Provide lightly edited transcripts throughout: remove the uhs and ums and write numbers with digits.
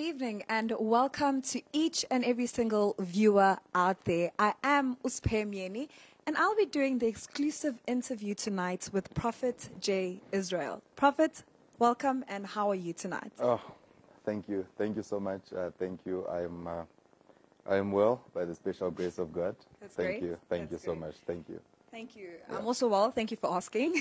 evening and welcome to each and every single viewer out there. I am Uspe Myeni and I'll be doing the exclusive interview tonight with Prophet J. Israel. Prophet, welcome, and how are you tonight? Oh, thank you. Thank you so much. Thank you. I am well by the special grace of God. That's thank great. you. Thank That's you so great. much. Thank you. Thank you. Yeah. I'm also well. Thank you for asking.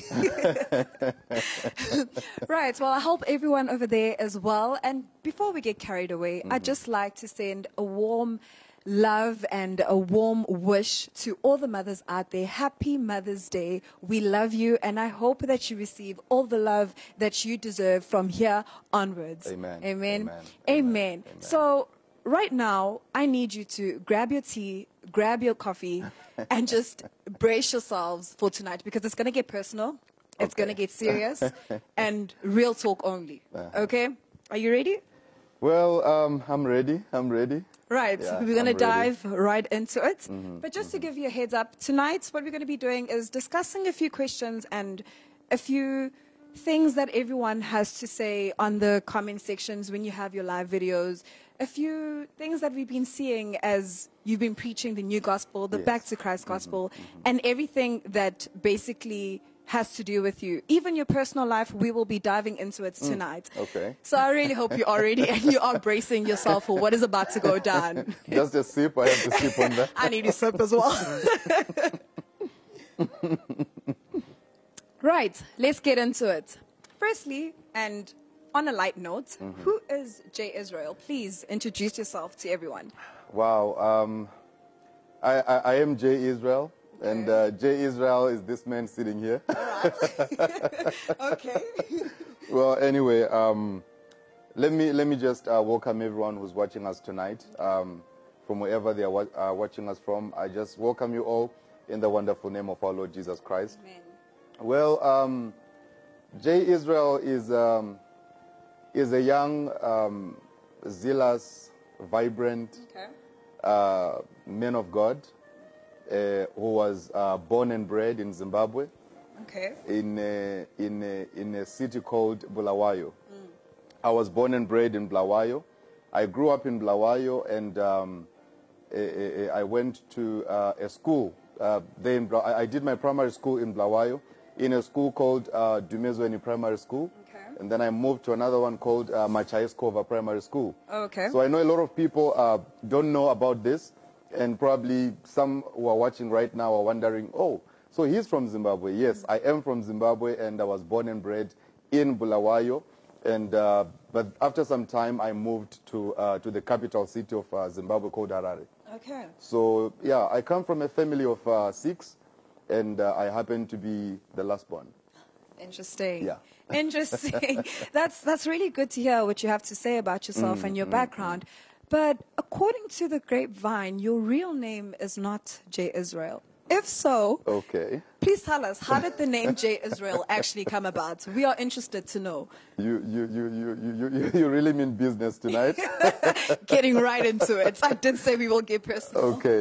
Right. Well, I hope everyone over there as well. And before we get carried away, I'd just like to send a warm love and a warm wish to all the mothers out there. Happy Mother's Day. We love you, and I hope that you receive all the love that you deserve from here onwards. Amen. Amen. Amen. Amen. So right now, I need you to grab your tea, grab your coffee, and just brace yourselves for tonight, because it's going to get personal, it's going to get serious, and real talk only. Okay? Are you ready? Well, I'm ready. I'm ready. Right. Yeah, we're going to I'm ready. dive right into it. But just to give you a heads up, tonight what we're going to be doing is discussing a few questions and a few things that everyone has to say on the comment sections when you have your live videos. A few things that we've been seeing as you've been preaching the new gospel, the Back to Christ gospel, and everything that basically has to do with you. Even your personal life, we will be diving into it tonight. Okay. So I really hope you're all ready and you are bracing yourself for what is about to go down. Just a sip. I have to sip on that. I need a sip as well. Right, let's get into it. Firstly, and on a light note, who is J. Israel? Please introduce yourself to everyone. Wow. I am J. Israel. And J. Israel is this man sitting here. Okay. Well, anyway, let me just welcome everyone who's watching us tonight. From wherever they are watching us from, I just welcome you all in the wonderful name of our Lord Jesus Christ. Amen. Well, J. Israel is a young, zealous, vibrant man of God who was born and bred in Zimbabwe. Okay. In a city called Bulawayo. I was born and bred in Bulawayo. I grew up in Bulawayo, and I went to a school. I did my primary school in Bulawayo, in a school called Dumezweni Primary School. Okay. And then I moved to another one called Machaiskova Primary School. Okay. So I know a lot of people don't know about this, and probably some who are watching right now are wondering, oh, so he's from Zimbabwe. Yes, I am from Zimbabwe, and I was born and bred in Bulawayo. And but after some time, I moved to the capital city of Zimbabwe called Harare. Okay. So yeah, I come from a family of 6, and I happen to be the last born. Interesting. Yeah. Interesting. That's really good to hear what you have to say about yourself and your background. But according to the grapevine, your real name is not J. Israel. If so, Okay. please tell us, how did the name J. Israel actually come about? We are interested to know. You really mean business tonight? Getting right into it. I did say we will get personal. Okay.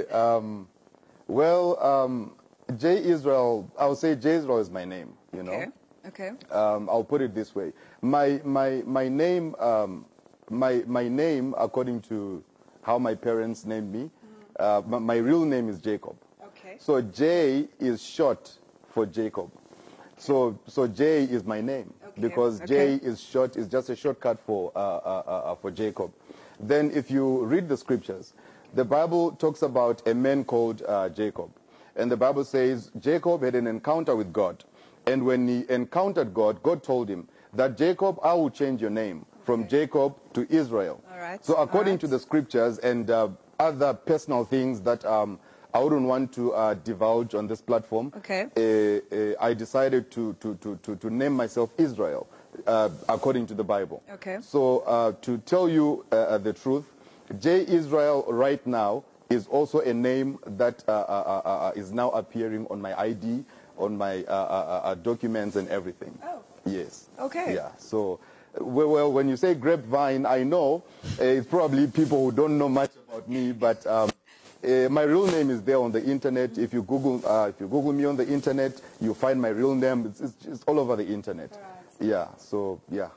Well, J. Israel, I would say J. Israel is my name, you know. Okay. Okay. I'll put it this way. My name, my name, according to how my parents named me, my real name is Jacob. Okay. So J is short for Jacob. So J is my name, because J is short, is just a shortcut for Jacob. Then if you read the scriptures, the Bible talks about a man called Jacob. And the Bible says Jacob had an encounter with God. And when he encountered God, God told him that, Jacob, I will change your name from Jacob to Israel. All right. So according to the scriptures and other personal things that I wouldn't want to divulge on this platform, I decided to name myself Israel, according to the Bible. Okay. So to tell you the truth, J. Israel right now is also a name that is now appearing on my ID, on my documents and everything. Oh. Yes. Okay. Yeah. So, well, when you say grapevine, I know it's probably people who don't know much about me, but my real name is there on the internet. If you Google me on the internet, you find my real name. It's all over the internet. Right. Yeah. So yeah.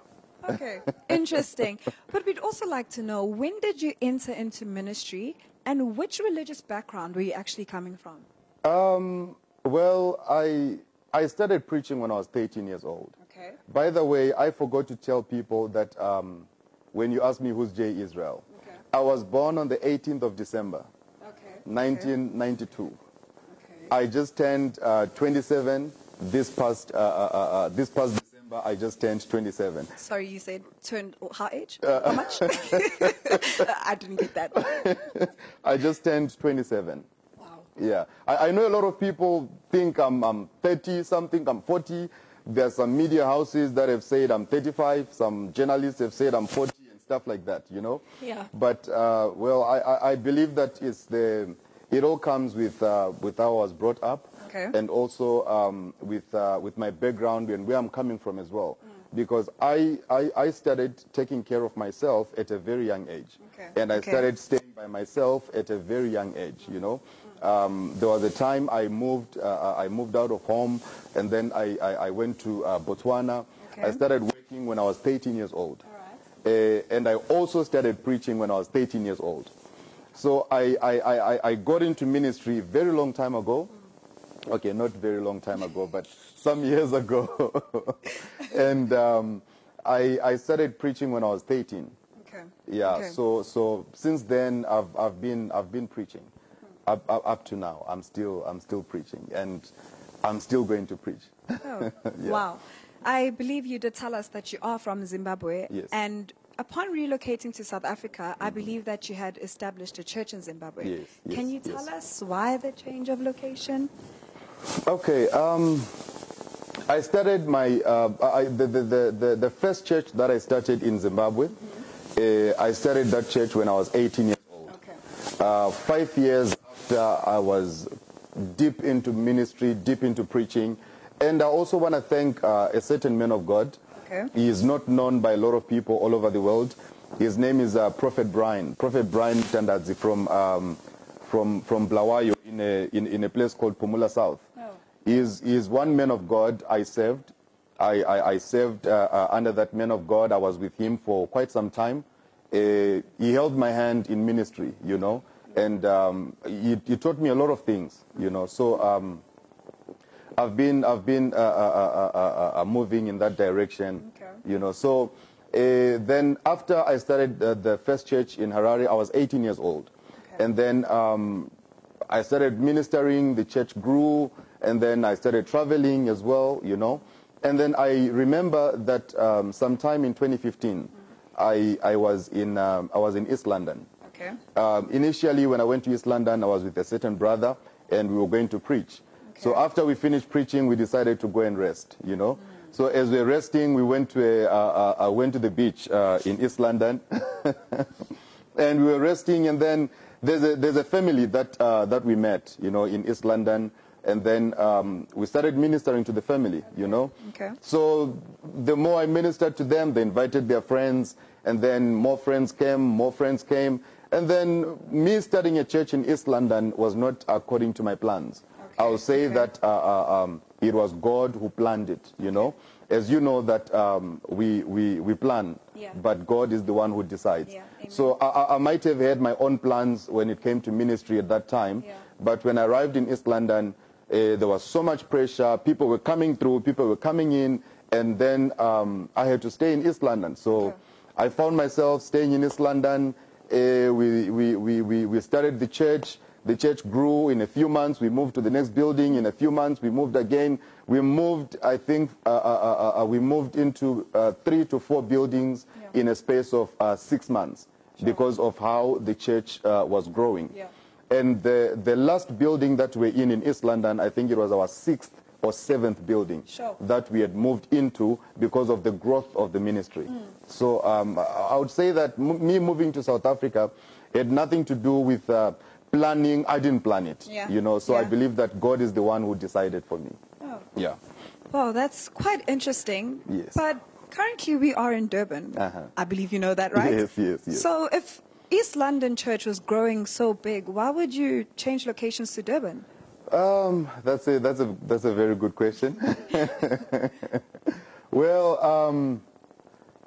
Okay, interesting. But we'd also like to know, when did you enter into ministry and which religious background were you actually coming from? Well, I started preaching when I was 13 years old. Okay. By the way, I forgot to tell people that when you ask me who's Jay Israel, Okay. I was born on the 18th of December, Okay. 1992. Okay. I just turned 27 this past December. I just turned 27. Sorry, you said turned how age? How much? I didn't get that. I just turned 27. Wow. Yeah, I know a lot of people think I'm 30 something, I'm 40. There's some media houses that have said I'm 35. Some journalists have said I'm 40 and stuff like that, you know. Yeah. But well, I believe that it all comes with how I was brought up. Okay. And also with my background and where I'm coming from as well. Because I started taking care of myself at a very young age. Okay. And I Okay. started staying by myself at a very young age, you know. There was a time I moved out of home, and then I went to Botswana. Okay. I started working when I was 13 years old. All right. And I also started preaching when I was 13 years old. So I got into ministry a very long time ago. Okay, not very long time ago, but some years ago. And I started preaching when I was 13. Okay. Yeah. Okay. So since then I've been preaching. Up to now, I'm still preaching, and I'm still going to preach. Oh, Yeah. wow. I believe you did tell us that you are from Zimbabwe. Yes. And upon relocating to South Africa, I believe that you had established a church in Zimbabwe. Yes, yes, Can you tell us why the change of location? Okay. I started the first church that I started in Zimbabwe. I started that church when I was 18 years old. Okay. 5 years after I was deep into ministry, deep into preaching. And I also want to thank a certain man of God. Okay. He is not known by a lot of people all over the world. His name is Prophet Brian. Prophet Brian Tandadzi from Blawayo in a place called Pumula South. Oh. He is one man of God I served. I served under that man of God. I was with him for quite some time. He held my hand in ministry, you know, and he taught me a lot of things, you know. So I've been moving in that direction, Okay. you know. So then after I started the first church in Harare, I was 18 years old. Okay. And then I started ministering, the church grew, and then I started traveling as well, you know. And then I remember that sometime in 2015, I was in East London. Okay. Initially, when I went to East London, I was with a certain brother, and we were going to preach. Okay. So after we finished preaching, we decided to go and rest, you know. So as we were resting, we went to the beach in East London, and we were resting. And then there's a family that we met, you know, in East London. And then we started ministering to the family, you know. Okay. So the more I ministered to them, they invited their friends, and then more friends came. And then me starting a church in East London was not according to my plans. Okay. I'll say Okay. that it was God who planned it, you know. As you know that we plan, Yeah. but God is the one who decides. Yeah. Amen. So I might have had my own plans when it came to ministry at that time, Yeah. but when I arrived in East London, there was so much pressure. People were coming through, people were coming in, and then I had to stay in East London. So Okay. I found myself staying in East London. We started the church. The church grew. In a few months, we moved to the next building. In a few months, we moved again. We moved, I think, we moved into 3 to 4 buildings Yeah. in a space of 6 months because of how the church was growing. Yeah. And the last building that we're in East London, I think it was our 6th or 7th building Sure. that we had moved into because of the growth of the ministry. So I would say that me moving to South Africa had nothing to do with planning. I didn't plan it, Yeah. you know. So I Yeah. believe that God is the one who decided for me. Oh. Yeah. Well, that's quite interesting. Yes. But currently we are in Durban. Uh-huh. I believe you know that, right? Yes, yes, yes. So if East London Church was growing so big, why would you change locations to Durban? That's a very good question. Well,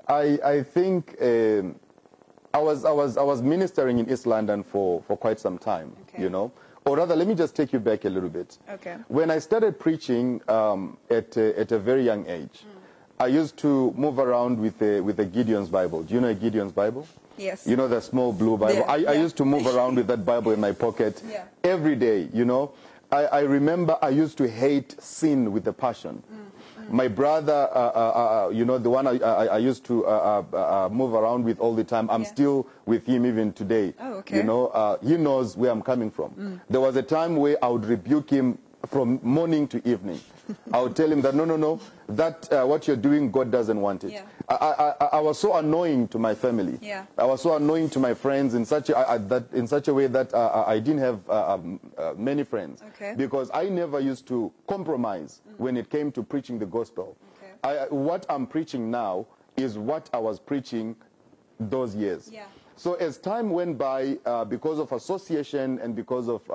I think I was ministering in East London for quite some time, Okay. you know. Or rather, let me just take you back a little bit. Okay. When I started preaching at a very young age, I used to move around with a Gideon's Bible. Do you know a Gideon's Bible? Yes. You know, the small blue Bible. Yeah, I yeah. used to move around with that Bible in my pocket Yeah. every day, you know. I remember I used to hate sin with a passion. My brother, you know, the one I used to move around with all the time, I'm Yeah. still with him even today. Oh, okay. You know, he knows where I'm coming from. There was a time where I would rebuke him from morning to evening. I would tell him that, no, that what you're doing, God doesn't want it. Yeah. I was so annoying to my family. Yeah. I was so annoying to my friends in such a way that I didn't have many friends. Okay. Because I never used to compromise when it came to preaching the gospel. Okay. What I'm preaching now is what I was preaching those years. Yeah. So as time went by, because of association and because of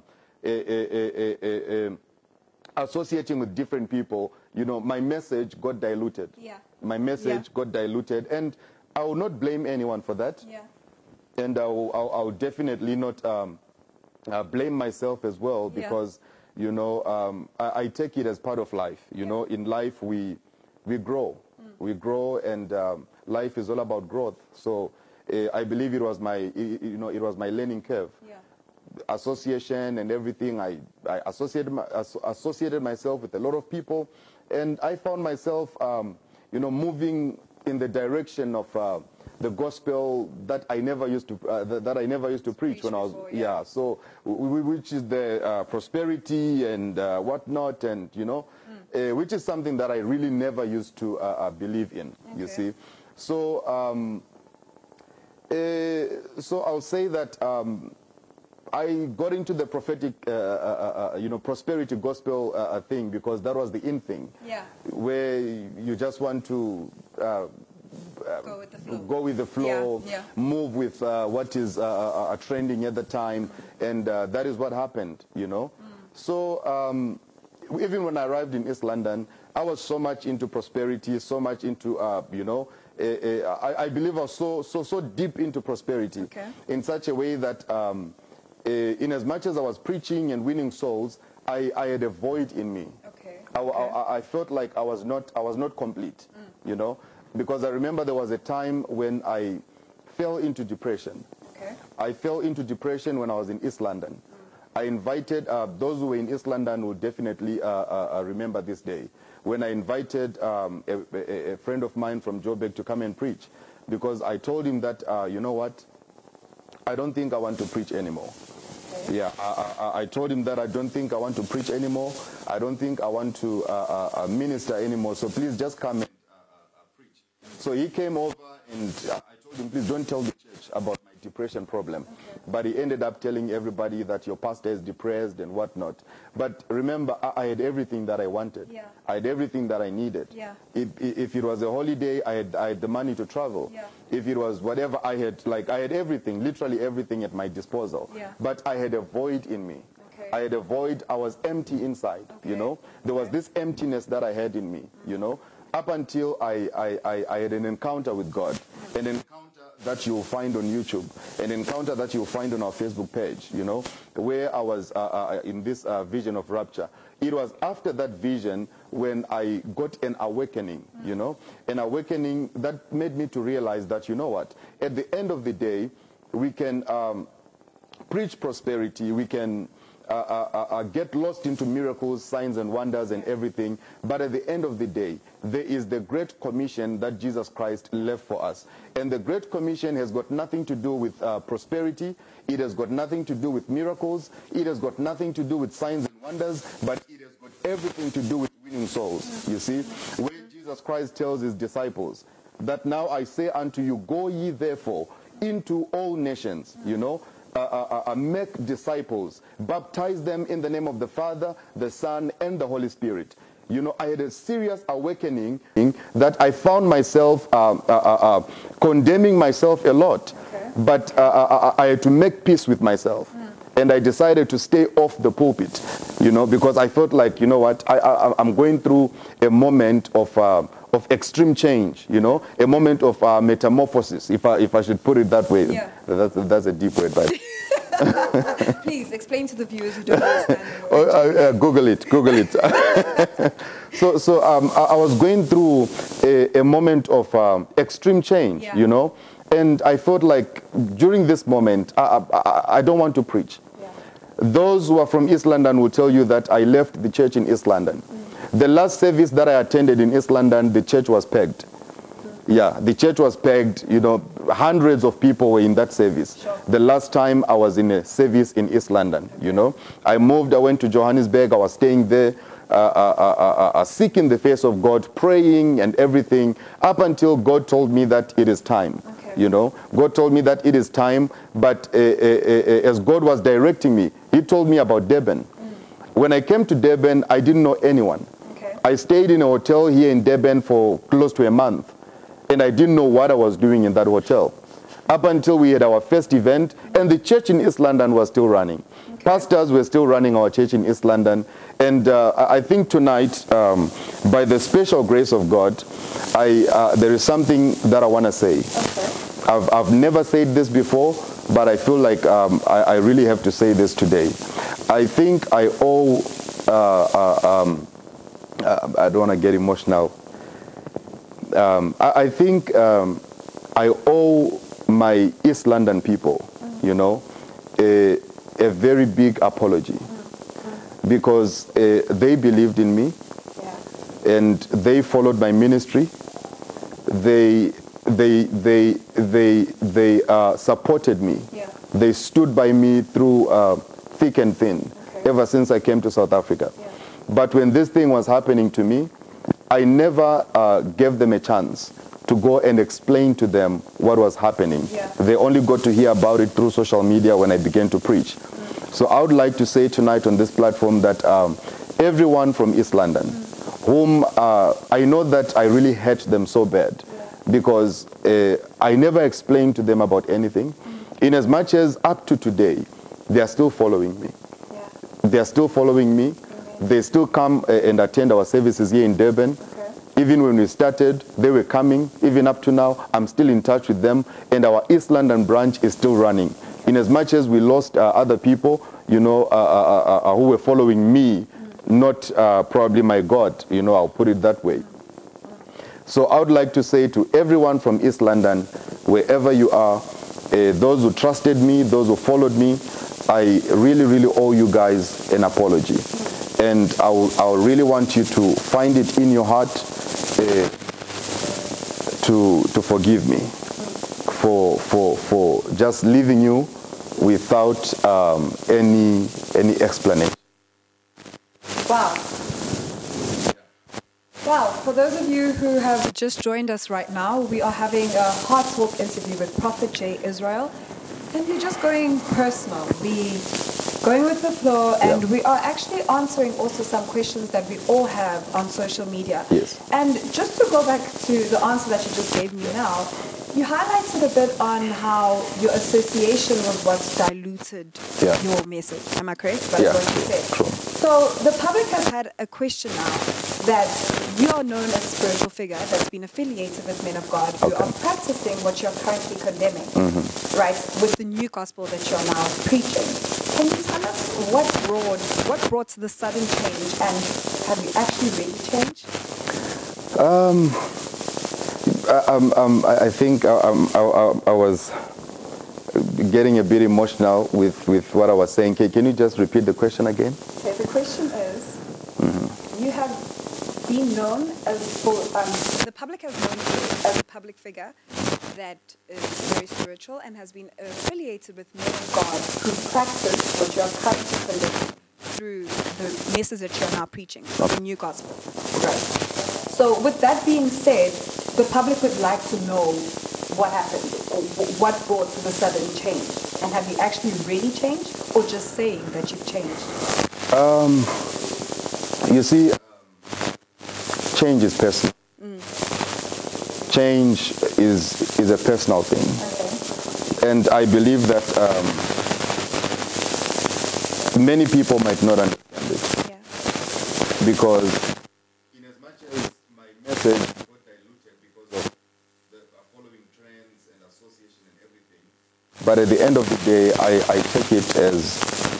associating with different people, you know, my message got diluted. Yeah. My message Yeah. got diluted, and I will not blame anyone for that. Yeah. And I'll definitely not blame myself as well, Yeah. because, you know, I take it as part of life. You know, in life we grow. We grow, and life is all about growth. So I believe it was my, you know, it was my learning curve. Yeah. Association and everything. I associated myself with a lot of people, and I found myself, you know, moving in the direction of the gospel that I never used to preach when I was before, yeah. So which is the prosperity and whatnot, and you know, which is something that I really never used to believe in. Okay. You see, so so I'll say that. I got into the prophetic, you know, prosperity gospel thing because that was the in thing. Yeah. Where you just want to Go with the flow. go with the flow, Yeah, yeah. move with what is trending at the time, and that is what happened, you know. So even when I arrived in East London, I was so much into prosperity, so much into, you know, I believe I was so deep into prosperity, Okay. in such a way that in as much as I was preaching and winning souls, I had a void in me. Okay. I felt like I was not complete, you know, because I remember there was a time when I fell into depression. Okay. I fell into depression when I was in East London. I invited, those who were in East London will definitely remember this day, when I invited a friend of mine from Joburg to come and preach, because I told him that, you know what, I don't think I want to preach anymore. Okay. Yeah, I told him that I don't think I want to preach anymore. I don't think I want to minister anymore. So please just come and preach. So he came over, and I told him, please don't tell the church about my depression problem. Okay. But he ended up telling everybody that your pastor is depressed and whatnot. But remember, I had everything that I wanted. Yeah. I had everything that I needed. Yeah. If it was a holiday, I had the money to travel. Yeah. If it was whatever, I had everything, literally everything at my disposal. Yeah. But I had a void in me. Okay. I had a void. I was empty inside, you Okay. know. There was this emptiness that I had in me, you know, up until I had an encounter with God, an encounter that you'll find on YouTube, an encounter that you'll find on our Facebook page, you know, where I was in this vision of rapture. It was after that vision when I got an awakening, you know, an awakening that made me to realize that, you know what, at the end of the day, we can preach prosperity, we can get lost into miracles, signs and wonders and everything, but at the end of the day, there is the Great Commission that Jesus Christ left for us. And the Great Commission has got nothing to do with prosperity, it has got nothing to do with miracles, it has got nothing to do with signs and wonders, but it has got everything to do with winning souls, you see. Where Jesus Christ tells his disciples that now I say unto you, go ye therefore into all nations, you know, make disciples, baptize them in the name of the Father, the Son, and the Holy Spirit. You know, I had a serious awakening that I found myself condemning myself a lot. Okay. But I had to make peace with myself. And I decided to stay off the pulpit, you know, because I felt like, you know what, I'm going through a moment of of extreme change, you know, a moment of metamorphosis, if I should put it that way. Yeah. That's a deep word, but Please explain to the viewers who don't understand the word. Google it. So I was going through a moment of extreme change, Yeah. you know, and I felt like during this moment, I don't want to preach. Yeah. Those who are from East London will tell you that I left the church in East London. The last service that I attended in East London, the church was pegged. Yeah, the church was pegged, you know, hundreds of people were in that service. Sure. The last time I was in a service in East London, you know. I went to Johannesburg, I was staying there, seeking the face of God, praying and everything, up until God told me that it is time. Okay. You know, God told me that it is time, but as God was directing me, He told me about Durban. When I came to Durban, I didn't know anyone. Okay. I stayed in a hotel here in Durban for close to a month, and I didn't know what I was doing in that hotel. Up until we had our first event, and the church in East London was still running. Okay. Pastors were still running our church in East London. And I think tonight, by the special grace of God, there is something that I want to say. Okay. I've never said this before, but I feel like I really have to say this today. I think I owe, I don't want to get emotional. I think I owe my East London people, you know, a very big apology, because they believed in me, and they followed my ministry. They supported me. Yeah. They stood by me through thick and thin, ever since I came to South Africa. Yeah. But when this thing was happening to me, I never gave them a chance to go and explain to them what was happening. Yeah. They only got to hear about it through social media when I began to preach. So I would like to say tonight on this platform that everyone from East London, whom I know that I really hurt them so bad, because I never explained to them about anything. In as much as up to today, they are still following me. Yeah. They are still following me. They still come and attend our services here in Durban. Okay. Even when we started, they were coming. Even up to now, I'm still in touch with them. And our East London branch is still running. In as much as we lost other people, you know, who were following me, not probably my God, you know, I'll put it that way. So I would like to say to everyone from East London, wherever you are, those who trusted me, those who followed me, I really, really owe you guys an apology. And I really want you to find it in your heart to forgive me for just leaving you without any explanation. Wow. Well, for those of you who have just joined us right now, we are having a Heart Talk interview with Prophet J. Israel. And we're just going personal. Going with the flow, and we are actually answering also some questions that we all have on social media. Yes. And just to go back to the answer that you just gave me now, you highlighted a bit on how your association was what diluted your message. Am I correct? That's what you said. True. So the public has had a question now that you are known as a spiritual figure that's been affiliated with men of God who are practicing what you're currently condemning, right, with the new gospel that you're now preaching. Can you tell us what brought the sudden change, and have you actually really changed? I think I was getting a bit emotional with what I was saying. Can you just repeat the question again? Okay, the question is, you have been known as, the public has known you as a public figure that is very spiritual and has been affiliated with men of God who practice what you are currently condemning through the message that you're now preaching, the new gospel. Right. So with that being said, the public would like to know what happened, or what brought the sudden change, and have you actually really changed, or just saying that you've changed? You see, change is personal. Change is a personal thing. Okay. And I believe that many people might not understand it. Yeah. Because in as much as my message got But at the end of the day, I take it as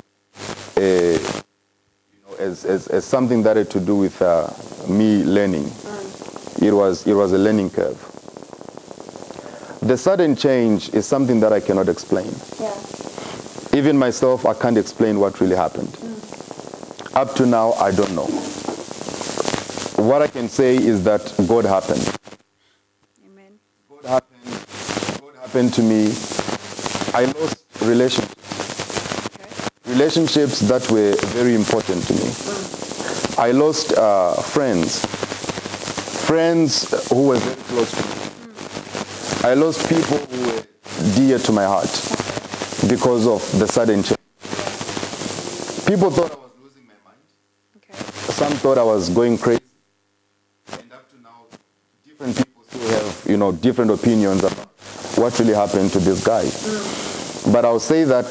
as something that had to do with me learning. It was a learning curve. The sudden change is something that I cannot explain. Yeah. Even myself, I can't explain what really happened. Up to now, I don't know. What I can say is that God happened. Amen. God happened to me. I lost relationships. Okay. Relationships that were very important to me. I lost friends who were very close to me. I lost people who were dear to my heart because of the sudden change. People thought I was losing my mind. Okay. Some thought I was going crazy. And up to now, different people still have, different opinions about what really happened to this guy. But I'll say that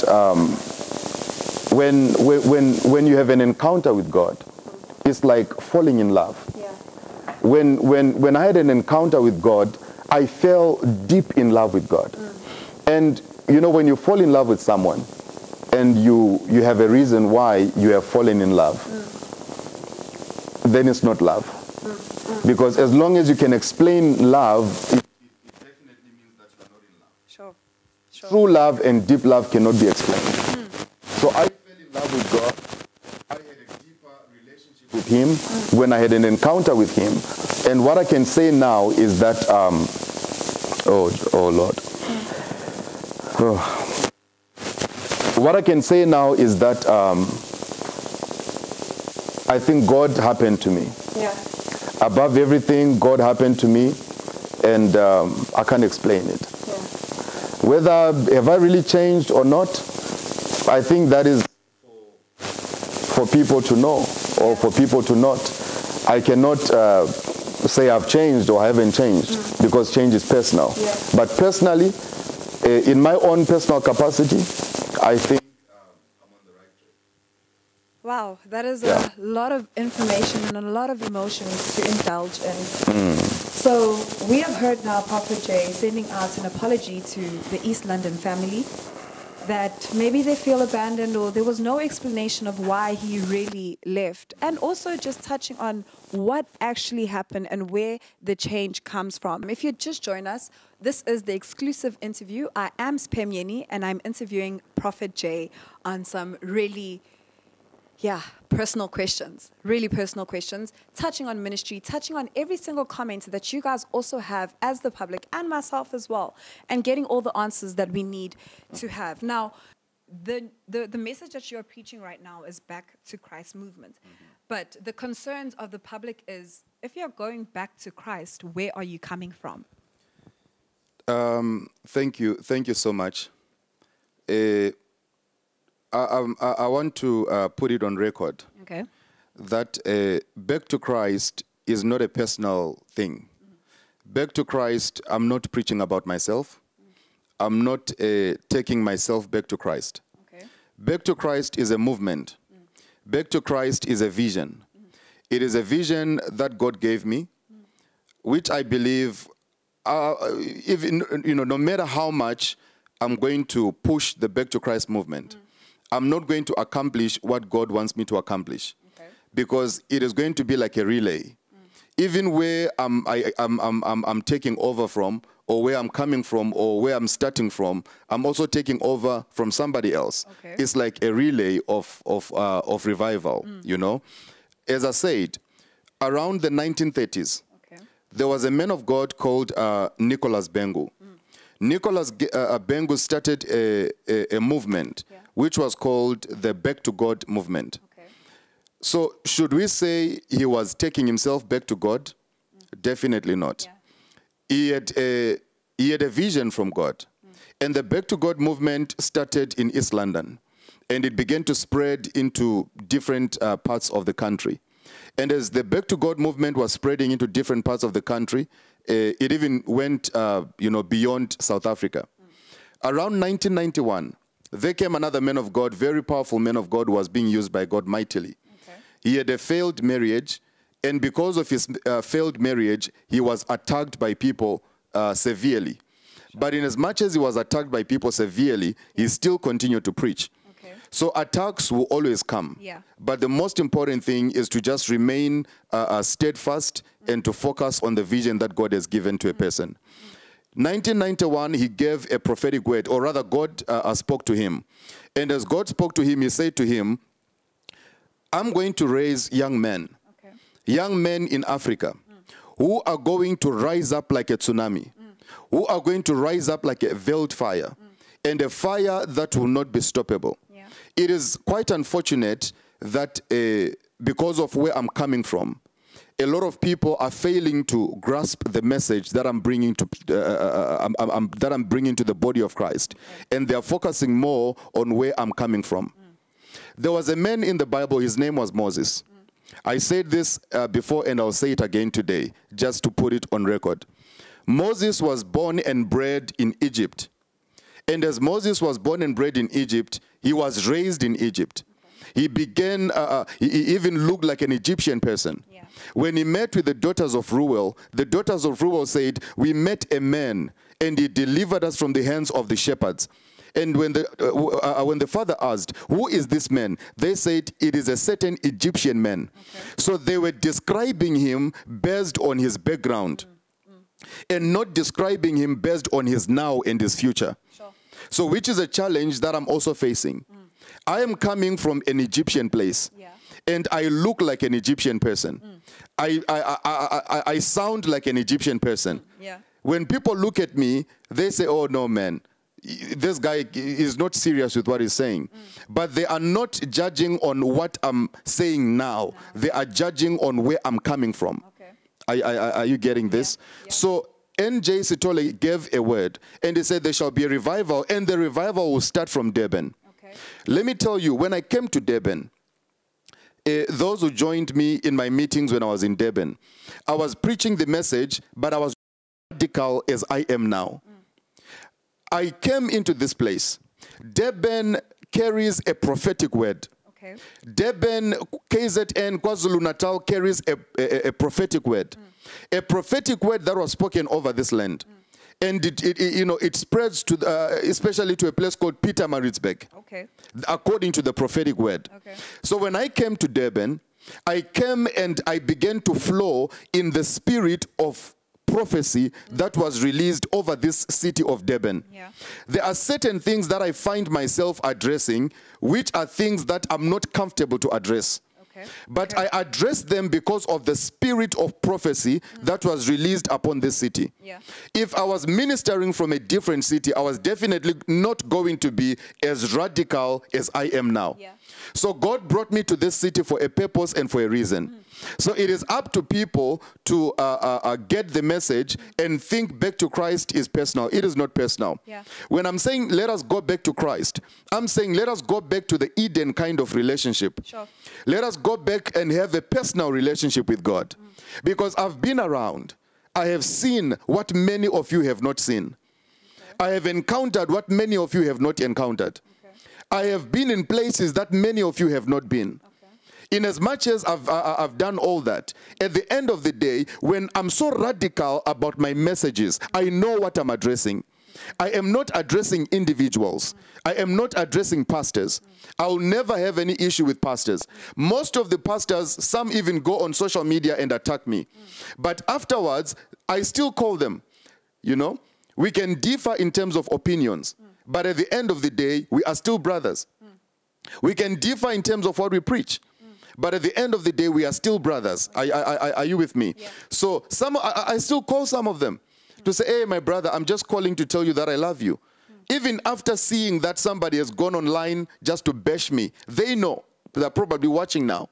when you have an encounter with God, it's like falling in love. Yeah. When I had an encounter with God, I fell deep in love with God. And, when you fall in love with someone and you have a reason why you have fallen in love, then it's not love. Because as long as you can explain love, it definitely means that you're not in love. Sure. True love and deep love cannot be explained. So I fell in love with God. I had a deeper relationship with Him when I had an encounter with Him. And what I can say now is that, oh Lord. What I can say now is that I think God happened to me. Yeah. Above everything, God happened to me, and I can't explain it. Yeah. Whether have I really changed or not, I think that is for people to know or for people to not. I cannot say I've changed or I haven't changed because change is personal. Yeah. But personally, in my own personal capacity, I think I'm on the right track. Wow, that is a lot of information and a lot of emotions to indulge in. So we have heard now Prophet Jay sending out an apology to the East London family that maybe they feel abandoned or there was no explanation of why he really left. And also just touching on what actually happened and where the change comes from. If you just join us, this is the exclusive interview. I am Spemyeni and I'm interviewing Prophet Jay on some really personal questions, really personal questions, touching on ministry, touching on every single comment that you guys also have as the public and myself as well, and getting all the answers that we need to have. Now, the message that you're preaching right now is back to Christ movement. But the concerns of the public is, if you're going back to Christ, where are you coming from? Thank you so much. I want to put it on record that back to Christ is not a personal thing. Back to Christ, I'm not preaching about myself. I'm not taking myself back to Christ. Back to Christ is a movement. Back to Christ is a vision. It is a vision that God gave me, which I believe, even, no matter how much I'm going to push the Back to Christ movement, I'm not going to accomplish what God wants me to accomplish, because it is going to be like a relay. Even where I'm taking over from, or where I'm coming from, or where I'm starting from, I'm also taking over from somebody else. It's like a relay of revival, As I said, around the 1930s, there was a man of God called Nicholas Bengu. Nicholas Bengu started a movement which was called the Back to God movement. So should we say he was taking himself back to God? Definitely not. He had a vision from God. And the Back to God movement started in East London. And it began to spread into different parts of the country. And as the Back to God movement was spreading into different parts of the country, it even went beyond South Africa. Around 1991, there came another man of God, very powerful man of God, who was being used by God mightily. He had a failed marriage, and because of his failed marriage, he was attacked by people severely. But in as much as he was attacked by people severely, he still continued to preach. So attacks will always come. Yeah. But the most important thing is to just remain steadfast and to focus on the vision that God has given to a person. 1991, he gave a prophetic word, or rather God spoke to him. And as God spoke to him, he said to him, I'm going to raise young men in Africa who are going to rise up like a tsunami, who are going to rise up like a veiled fire, and a fire that will not be stoppable. Yeah. It is quite unfortunate that because of where I'm coming from, a lot of people are failing to grasp the message that I'm bringing to the body of Christ, and they are focusing more on where I'm coming from. There was a man in the Bible, his name was Moses. I said this before, and I'll say it again today, just to put it on record. Moses was born and bred in Egypt. And as Moses was born and bred in Egypt, he was raised in Egypt. He began, he even looked like an Egyptian person. Yeah. When he met with the daughters of Reuel, the daughters of Reuel said, we met a man, and he delivered us from the hands of the shepherds. And when the father asked, who is this man? They said, it is a certain Egyptian man. So they were describing him based on his background, and not describing him based on his now and his future. Sure. So which is a challenge that I'm also facing. I am coming from an Egyptian place, and I look like an Egyptian person. I sound like an Egyptian person. Yeah. When people look at me, they say, oh no, man, this guy is not serious with what he's saying. But they are not judging on what I'm saying now. They are judging on where I'm coming from. Are you getting this? Yeah. So N.J. Sithole gave a word, and he said there shall be a revival, and the revival will start from Durban. Let me tell you, when I came to Durban, those who joined me in my meetings when I was in Durban, I was preaching the message, but I was radical as I am now. I came into this place. Durban carries a prophetic word. Durban, KZN, KwaZulu-Natal carries a prophetic word. A prophetic word that was spoken over this land. And it spreads to, especially to a place called Pietermaritzburg, according to the prophetic word. So when I came to Durban, I came and I began to flow in the spirit of prophecy that was released over this city of Durban. There are certain things that I find myself addressing, which are things that I'm not comfortable to address. But I address them because of the spirit of prophecy that was released upon this city. If I was ministering from a different city, I was definitely not going to be as radical as I am now. So God brought me to this city for a purpose and for a reason. So it is up to people to get the message and think back to Christ is personal. It is not personal. When I'm saying let us go back to Christ, I'm saying let us go back to the Eden kind of relationship. Let us go back and have a personal relationship with God. Because I've been around. I have seen what many of you have not seen. I have encountered what many of you have not encountered. I have been in places that many of you have not been. In as much as I've done all that, at the end of the day, when I'm so radical about my messages, I know what I'm addressing. I am not addressing individuals. I am not addressing pastors. I'll never have any issue with pastors. Most of the pastors, some even go on social media and attack me. But afterwards, I still call them. You know, we can differ in terms of opinions. But at the end of the day, we are still brothers. We can differ in terms of what we preach. But at the end of the day, we are still brothers. Are you with me? So I still call some of them to say, hey, my brother, I'm just calling to tell you that I love you. Even after seeing that somebody has gone online just to bash me, they know. They're probably watching now.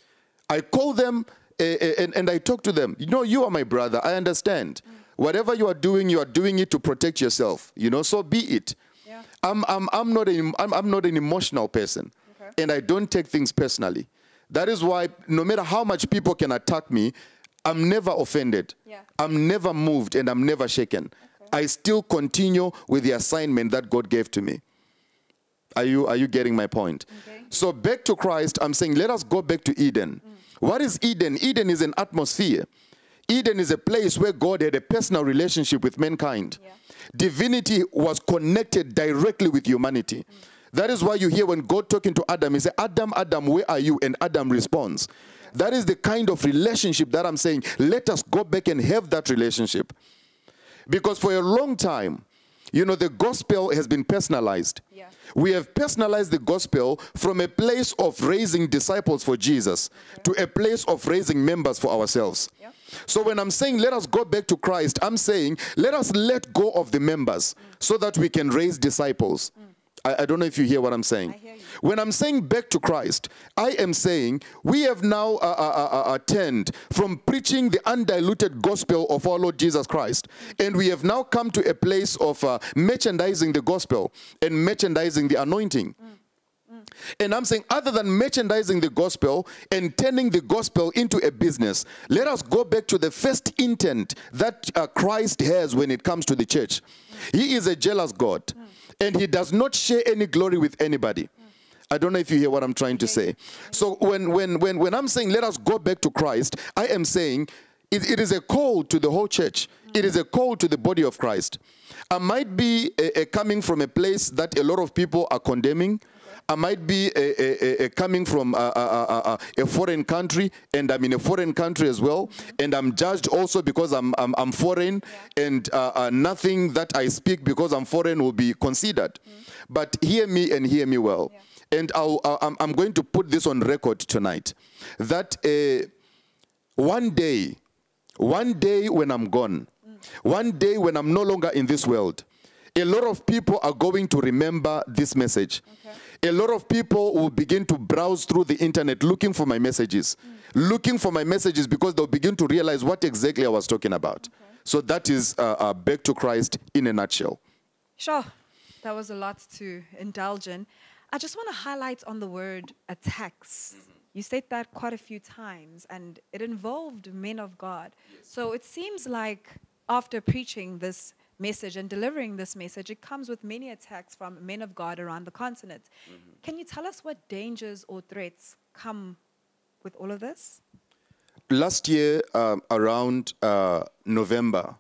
I call them and I talk to them. You know, you are my brother. I understand. Whatever you are doing it to protect yourself. You know, so be it. I'm not an emotional person. And I don't take things personally. That is why no matter how much people can attack me, I'm never offended. I'm never moved and I'm never shaken. I still continue with the assignment that God gave to me. Are you getting my point? So back to Christ, I'm saying let us go back to Eden. What is Eden? Eden is an atmosphere. Eden is a place where God had a personal relationship with mankind. Yeah. Divinity was connected directly with humanity. That is why you hear when God talking to Adam, he said, Adam, Adam, where are you? And Adam responds. That is the kind of relationship that I'm saying, let us go back and have that relationship. Because for a long time, you know, the gospel has been personalized. Yeah. We have personalized the gospel from a place of raising disciples for Jesus to a place of raising members for ourselves. Yep. So when I'm saying let us go back to Christ, I'm saying let us let go of the members so that we can raise disciples. I don't know if you hear what I'm saying. I hear you. When I'm saying back to Christ, I am saying we have now turned from preaching the undiluted gospel of our Lord Jesus Christ, and we have now come to a place of merchandising the gospel and merchandising the anointing. And I'm saying other than merchandising the gospel and turning the gospel into a business, let us go back to the first intent that Christ has when it comes to the church. He is a jealous God. And he does not share any glory with anybody. I don't know if you hear what I'm trying to say. So when I'm saying let us go back to Christ, I am saying it is a call to the whole church. It is a call to the body of Christ. I might be coming from a place that a lot of people are condemning. I might be coming from a foreign country, and I'm in a foreign country as well, and I'm judged also because I'm foreign, and nothing that I speak because I'm foreign will be considered. But hear me and hear me well. And I'm going to put this on record tonight, that one day when I'm gone, one day when I'm no longer in this world, a lot of people are going to remember this message. A lot of people will begin to browse through the internet looking for my messages. Looking for my messages because they'll begin to realize what exactly I was talking about. So that is back to Christ in a nutshell. Sure. That was a lot to indulge in. I just want to highlight on the word attacks. You said that quite a few times, and it involved men of God. So it seems like after preaching this message and delivering this message, it comes with many attacks from men of God around the continent. Can you tell us what dangers or threats come with all of this? Last year around November,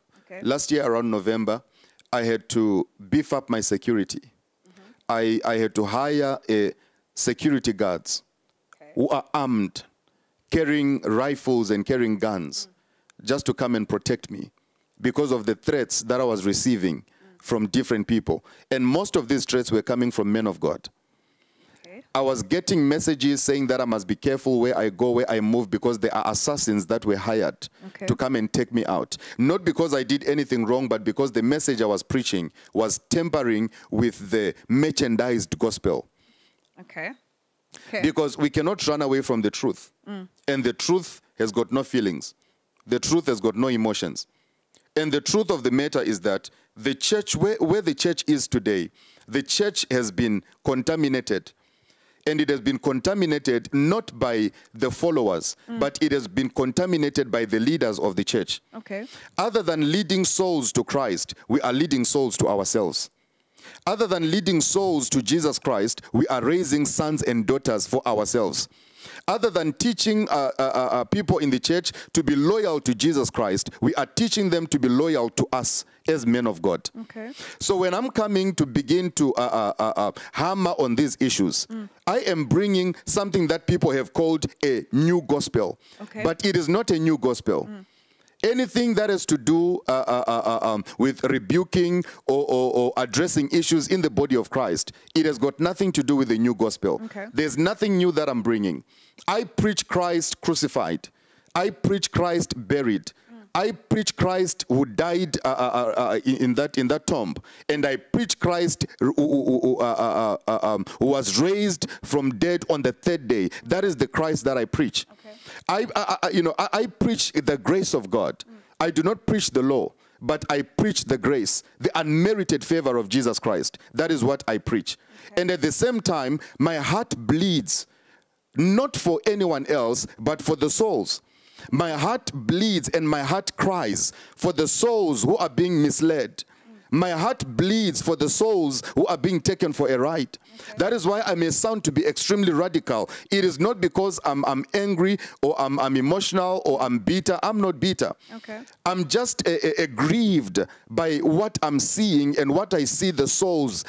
I had to beef up my security. I had to hire security guards who are armed, carrying rifles and carrying guns, just to come and protect me, because of the threats that I was receiving from different people. And most of these threats were coming from men of God. I was getting messages saying that I must be careful where I go, where I move, because there are assassins that were hired to come and take me out. Not because I did anything wrong, but because the message I was preaching was tampering with the merchandised gospel. Because we cannot run away from the truth. And the truth has got no feelings. The truth has got no emotions. And the truth of the matter is that the church, where the church is today, the church has been contaminated. And it has been contaminated not by the followers, but it has been contaminated by the leaders of the church. Other than leading souls to Christ, we are leading souls to ourselves. Other than leading souls to Jesus Christ, we are raising sons and daughters for ourselves. Other than teaching people in the church to be loyal to Jesus Christ, we are teaching them to be loyal to us as men of God. So when I'm coming to begin to hammer on these issues, I am bringing something that people have called a new gospel. But it is not a new gospel. Anything that has to do with rebuking or addressing issues in the body of Christ, it has got nothing to do with the new gospel. There's nothing new that I'm bringing. I preach Christ crucified. I preach Christ buried. I preach Christ who died in that tomb, and I preach Christ who was raised from dead on the third day. That is the Christ that I preach. I preach the grace of God. I do not preach the law, but I preach the grace, the unmerited favor of Jesus Christ. That is what I preach. And at the same time, my heart bleeds, not for anyone else, but for the souls. My heart bleeds and my heart cries for the souls who are being misled. My heart bleeds for the souls who are being taken for a ride. Okay. That is why I may sound to be extremely radical. It is not because I'm angry or I'm emotional or I'm bitter. I'm not bitter. Okay. I'm just aggrieved by what I'm seeing and what I see the souls,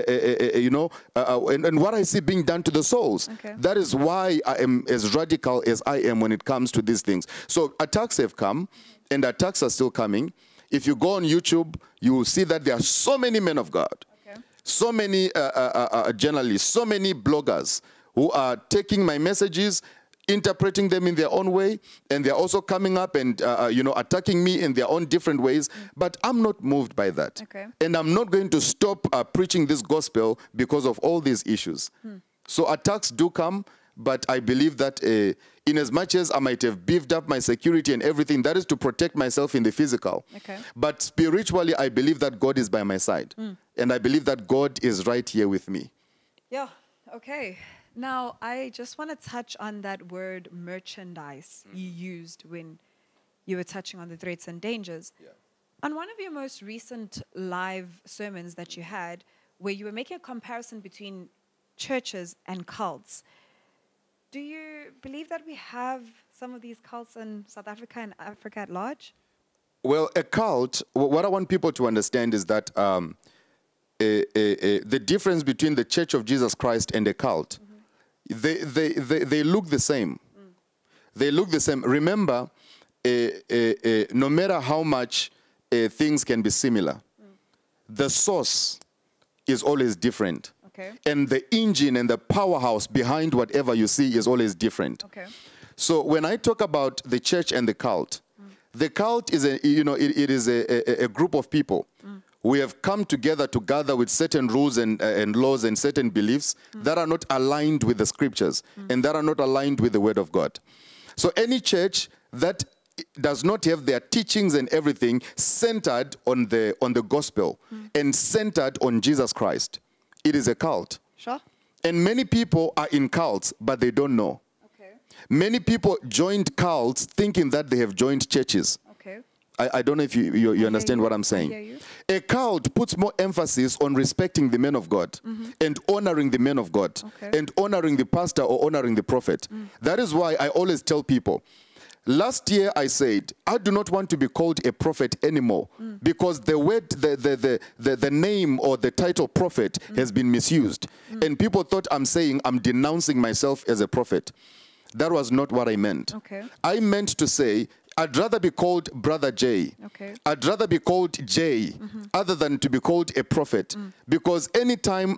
and what I see being done to the souls. Okay. That is why I am as radical as I am when it comes to these things. So attacks have come, and attacks are still coming. If you go on YouTube, you will see that there are so many men of God, okay, so many journalists, so many bloggers who are taking my messages, interpreting them in their own way, and they're also coming up and attacking me in their own different ways. But I'm not moved by that. Okay. And I'm not going to stop preaching this gospel because of all these issues. So attacks do come, but I believe that in as much as I might have beefed up my security and everything, that is to protect myself in the physical. Okay. But spiritually, I believe that God is by my side. And I believe that God is right here with me. Yeah, okay. Now, I just want to touch on that word merchandise you used when you were touching on the threats and dangers. Yeah. On one of your most recent live sermons that you had, where you were making a comparison between churches and cults, do you believe that we have some of these cults in South Africa and Africa at large? Well, a cult, what I want people to understand is that the difference between the Church of Jesus Christ and a cult, they look the same. They look the same. Remember, no matter how much things can be similar, the source is always different. Okay. And the engine and the powerhouse behind whatever you see is always different. Okay. So when I talk about the church and the cult is it is a group of people. We have come together to gather with certain rules and laws and certain beliefs that are not aligned with the scriptures and that are not aligned with the word of God. So any church that does not have their teachings and everything centered on the gospel and centered on Jesus Christ, it is a cult. Sure. And many people are in cults, but they don't know. Okay. Many people joined cults thinking that they have joined churches. Okay. I don't know if you understand what I'm saying. I hear you. A cult puts more emphasis on respecting the men of God and honoring the men of God and honoring the pastor or honoring the prophet. That is why I always tell people, last year I said, I do not want to be called a prophet anymore because the word, the name or the title prophet has been misused. And people thought I'm saying I'm denouncing myself as a prophet. That was not what I meant. Okay. I meant to say, I'd rather be called Brother J. Okay. I'd rather be called J other than to be called a prophet. Because anytime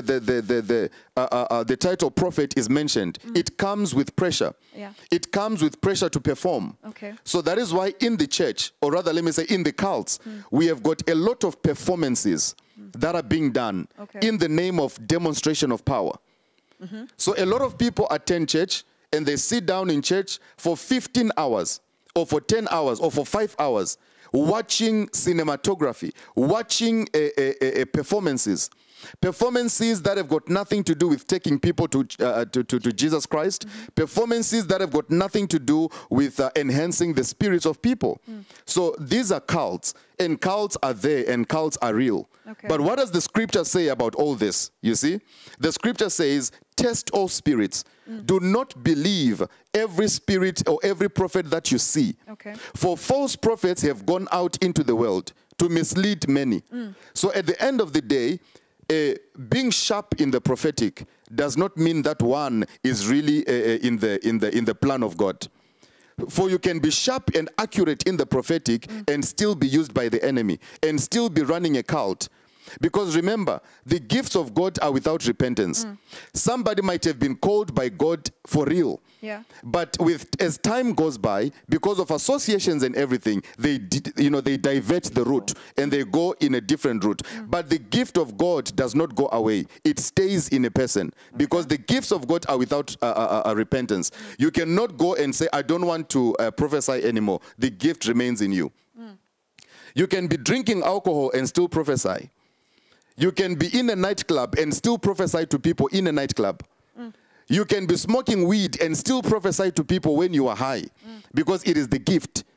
the title prophet is mentioned, it comes with pressure. Yeah. It comes with pressure to perform. Okay. So that is why in the church, or rather let me say in the cults, we have got a lot of performances that are being done in the name of demonstration of power. So a lot of people attend church and they sit down in church for 15 hours. Or for 10 hours, or for 5 hours, watching cinematography, watching performances that have got nothing to do with taking people to Jesus Christ, performances that have got nothing to do with enhancing the spirits of people. So these are cults, and cults are there, and cults are real. Okay. But what does the scripture say about all this? You see, the scripture says, test all spirits. Do not believe every spirit or every prophet that you see. Okay. For false prophets have gone out into the world to mislead many. So at the end of the day, being sharp in the prophetic does not mean that one is really in the plan of God. For you can be sharp and accurate in the prophetic and still be used by the enemy and still be running a cult. Because remember, the gifts of God are without repentance. Somebody might have been called by God for real. Yeah. But as time goes by, because of associations and everything, they divert the route and they go in a different route. But the gift of God does not go away. It stays in a person because the gifts of God are without repentance. You cannot go and say, I don't want to prophesy anymore. The gift remains in you. You can be drinking alcohol and still prophesy. You can be in a nightclub and still prophesy to people in a nightclub. You can be smoking weed and still prophesy to people when you are high because it is the gift.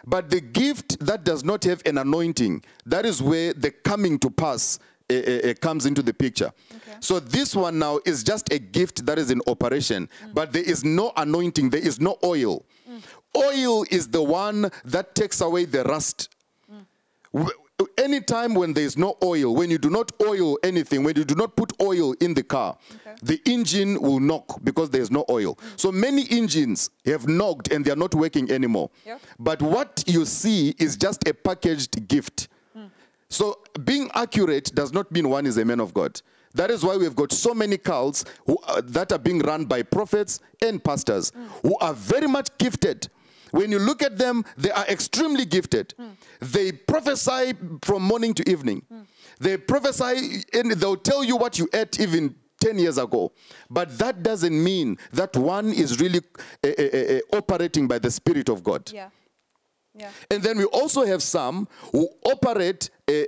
But the gift that does not have an anointing, that is where the coming to pass comes into the picture. Okay. So this one now is just a gift that is in operation, but there is no anointing, there is no oil. Oil is the one that takes away the rust. Anytime when there is no oil, when you do not oil anything, when you do not put oil in the car, the engine will knock because there is no oil. So many engines have knocked and they are not working anymore. Yep. But what you see is just a packaged gift. So being accurate does not mean one is a man of God. That is why we've got so many cults that are being run by prophets and pastors who are very much gifted. When you look at them, they are extremely gifted. They prophesy from morning to evening. They prophesy and they'll tell you what you ate even 10 years ago. But that doesn't mean that one is really operating by the Spirit of God. Yeah. Yeah. And then we also have some who operate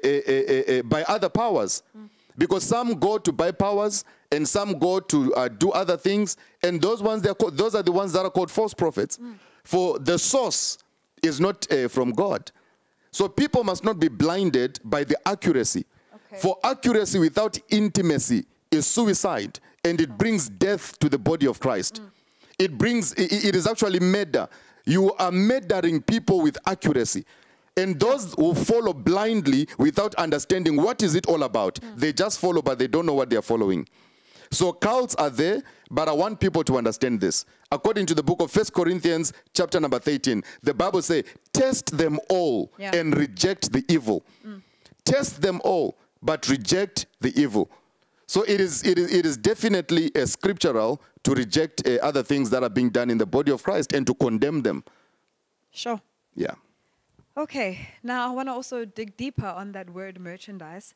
by other powers. Because some go to buy powers and some go to do other things. And those ones, those are the ones that are called false prophets. For the source is not from God. So people must not be blinded by the accuracy. Okay. For accuracy without intimacy is suicide, and it brings death to the body of Christ. It is actually murder. You are murdering people with accuracy. And those who follow blindly without understanding what is it all about, they just follow, but they don't know what they are following. So cults are there, but I want people to understand this. According to the book of 1 Corinthians, chapter number 13, the Bible says, test them all and reject the evil. Test them all, but reject the evil. So it is definitely scriptural to reject other things that are being done in the body of Christ and to condemn them. Sure. Yeah. Okay, now I want to also dig deeper on that word merchandise.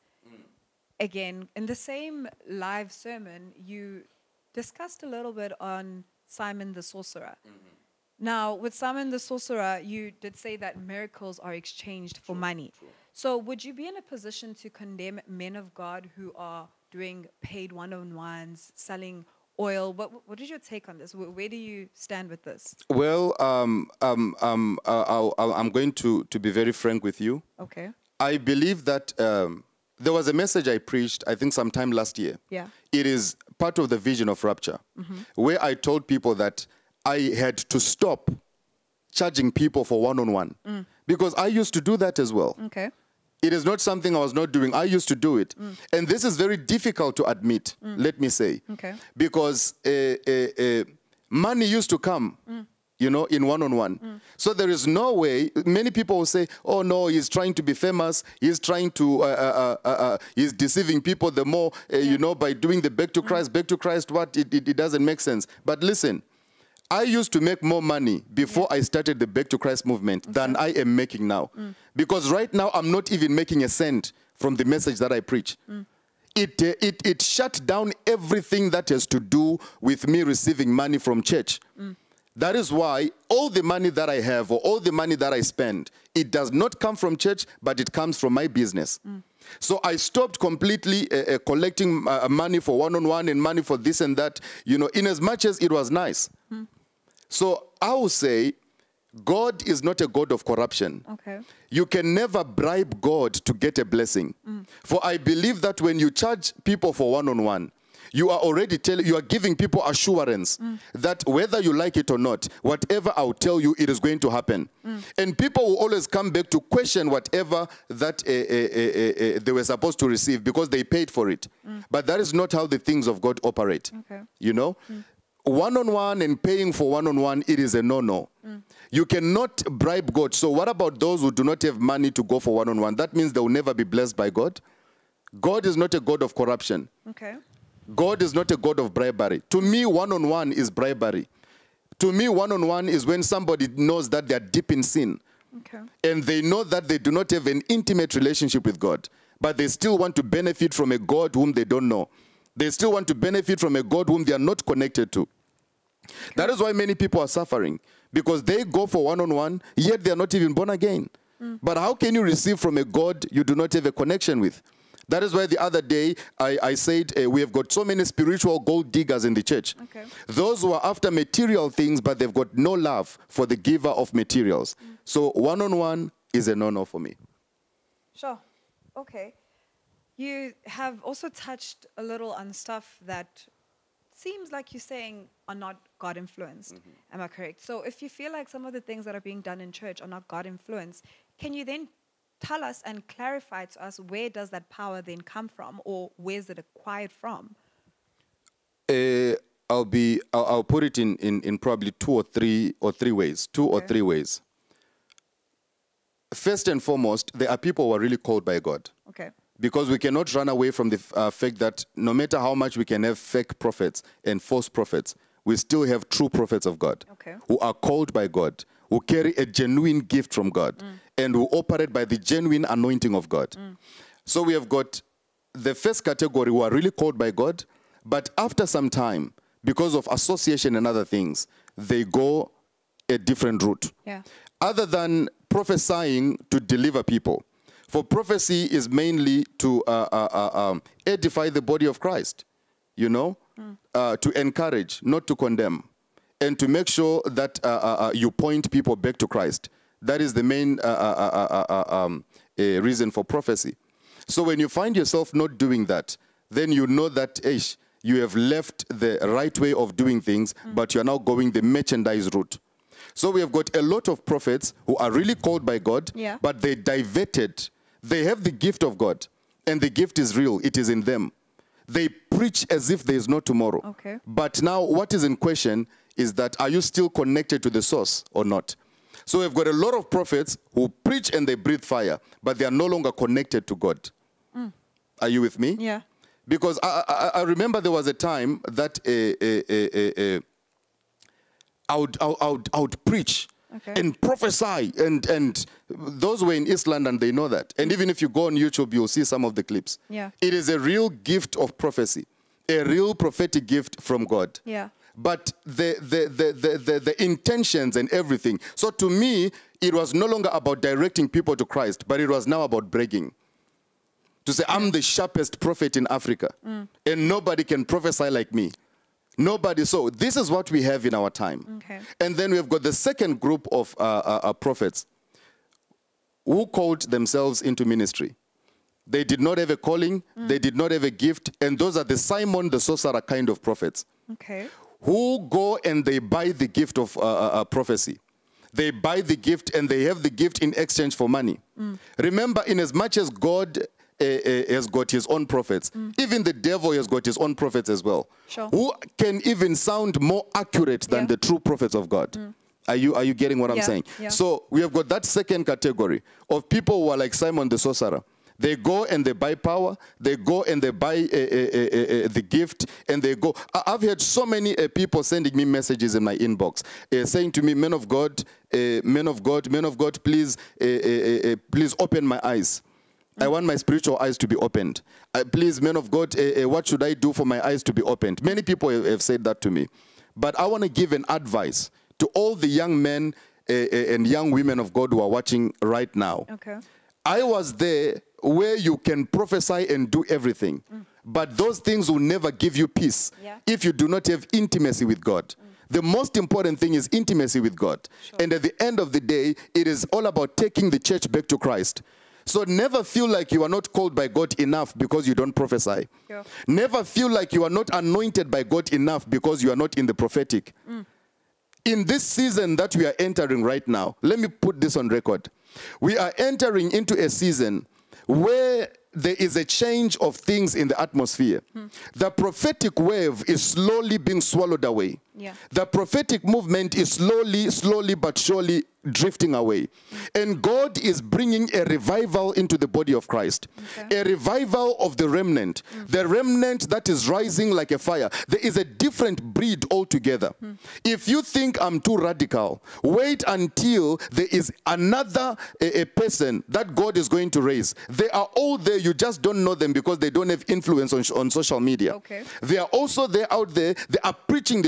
Again, in the same live sermon, you discussed a little bit on Simon the Sorcerer. Now, with Simon the Sorcerer, you did say that miracles are exchanged for money. So would you be in a position to condemn men of God who are doing paid one-on-ones, selling oil? What is your take on this? Where do you stand with this? Well, I'm going to be very frank with you. Okay. I believe that there was a message I preached, I think sometime last year. Yeah. It is part of the vision of Rapture, where I told people that I had to stop charging people for one-on-one. Because I used to do that as well. Okay. It is not something I was not doing. I used to do it. And this is very difficult to admit, let me say. Okay. Because money used to come, you know, in one-on-one. So there is no way. Many people will say, oh, no, he's trying to be famous. He's trying to, he's deceiving people the more, you know, by doing the back to Christ, what? It doesn't make sense. But listen, I used to make more money before I started the Back to Christ movement than I am making now. Because right now, I'm not even making a cent from the message that I preach. It shut down everything that has to do with me receiving money from church. That is why all the money that I have or all the money that I spend, it does not come from church, but it comes from my business. So I stopped completely collecting money for one-on-one and money for this and that, you know, in as much as it was nice. So I will say, God is not a God of corruption. Okay. You can never bribe God to get a blessing. For I believe that when you charge people for one-on-one, you are already you are giving people assurance that whether you like it or not, whatever I'll tell you, it is going to happen. And people will always come back to question whatever that they were supposed to receive because they paid for it. But that is not how the things of God operate. Okay. You know? One-on-one and paying for one-on-one, it is a no-no. You cannot bribe God. So what about those who do not have money to go for one-on-one? That means they will never be blessed by God. God is not a God of corruption. Okay. God is not a God of bribery. To me, one-on-one is bribery. To me, one-on-one is when somebody knows that they are deep in sin. Okay. And they know that they do not have an intimate relationship with God, but they still want to benefit from a God whom they don't know. They still want to benefit from a God whom they are not connected to. Okay. That is why many people are suffering, because they go for one-on-one, yet they are not even born again. But how can you receive from a God you do not have a connection with? That is why the other day I said we have got so many spiritual gold diggers in the church. Okay. Those who are after material things, but they've got no love for the giver of materials. So one-on-one is a no-no for me. Sure. Okay. You have also touched a little on stuff that seems like you're saying are not God-influenced. Am I correct? So if you feel like some of the things that are being done in church are not God-influenced, can you then tell us and clarify to us where does that power then come from, or where's it acquired from? I'll put it in probably two or three ways. Or three ways. First and foremost, there are people who are really called by God. Okay. Because we cannot run away from the fact that no matter how much we can have fake prophets and false prophets, we still have true prophets of God who are called by God, who carry a genuine gift from God, and who operate by the genuine anointing of God. So we have got the first category who are really called by God, but after some time, because of association and other things, they go a different route. Yeah. Other than prophesying to deliver people. For prophecy is mainly to edify the body of Christ, you know, to encourage, not to condemn, and to make sure that you point people back to Christ. That is the main reason for prophecy. So when you find yourself not doing that, then you know that you have left the right way of doing things, but you are now going the merchandise route. So we have got a lot of prophets who are really called by God, but they diverted. They have the gift of God, and the gift is real. It is in them. They preach as if there is no tomorrow. Okay. But now what is in question is that, are you still connected to the source or not? So we've got a lot of prophets who preach and they breathe fire, but they are no longer connected to God. Are you with me? Yeah. Because I remember there was a time that I would preach and prophesy, and those were in East London, they know that. And even if you go on YouTube, you'll see some of the clips. Yeah. It is a real gift of prophecy, a real prophetic gift from God. Yeah. But the intentions and everything. So to me, it was no longer about directing people to Christ, but it was now about bragging. To say, I'm the sharpest prophet in Africa, and nobody can prophesy like me. Nobody. So this is what we have in our time. Okay. And then we've got the second group of prophets who called themselves into ministry. They did not have a calling. They did not have a gift. And those are the Simon the sorcerer kind of prophets. Okay. Who go and they buy the gift of prophecy. They buy the gift and they have the gift in exchange for money. Remember, in as much as God has got his own prophets, even the devil has got his own prophets as well. Sure. Who can even sound more accurate than the true prophets of God. Are you getting what I'm saying? Yeah. So we have got that second category of people who are like Simon the sorcerer. They go and they buy power. They go and they buy the gift, and they go. I've had so many people sending me messages in my inbox, saying to me, "Man of God, please, please open my eyes. I want my spiritual eyes to be opened. Please, man of God, what should I do for my eyes to be opened?" Many people have said that to me. But I want to give an advice to all the young men and young women of God who are watching right now. Okay. I was there where you can prophesy and do everything. But those things will never give you peace if you do not have intimacy with God. The most important thing is intimacy with God. Sure. And at the end of the day, it is all about taking the church back to Christ. So never feel like you are not called by God enough because you don't prophesy. Yeah. Never feel like you are not anointed by God enough because you are not in the prophetic. In this season that we are entering right now, let me put this on record. We are entering into a season where there is a change of things in the atmosphere. The prophetic wave is slowly being swallowed away. Yeah. The prophetic movement is slowly but surely drifting away. And God is bringing a revival into the body of Christ. A revival of the remnant. The remnant that is rising like a fire. There is a different breed altogether. If you think I'm too radical, wait until there is another a person that God is going to raise. They are all there. You just don't know them because they don't have influence on social media. They are also there out there. They are preaching the true gospel.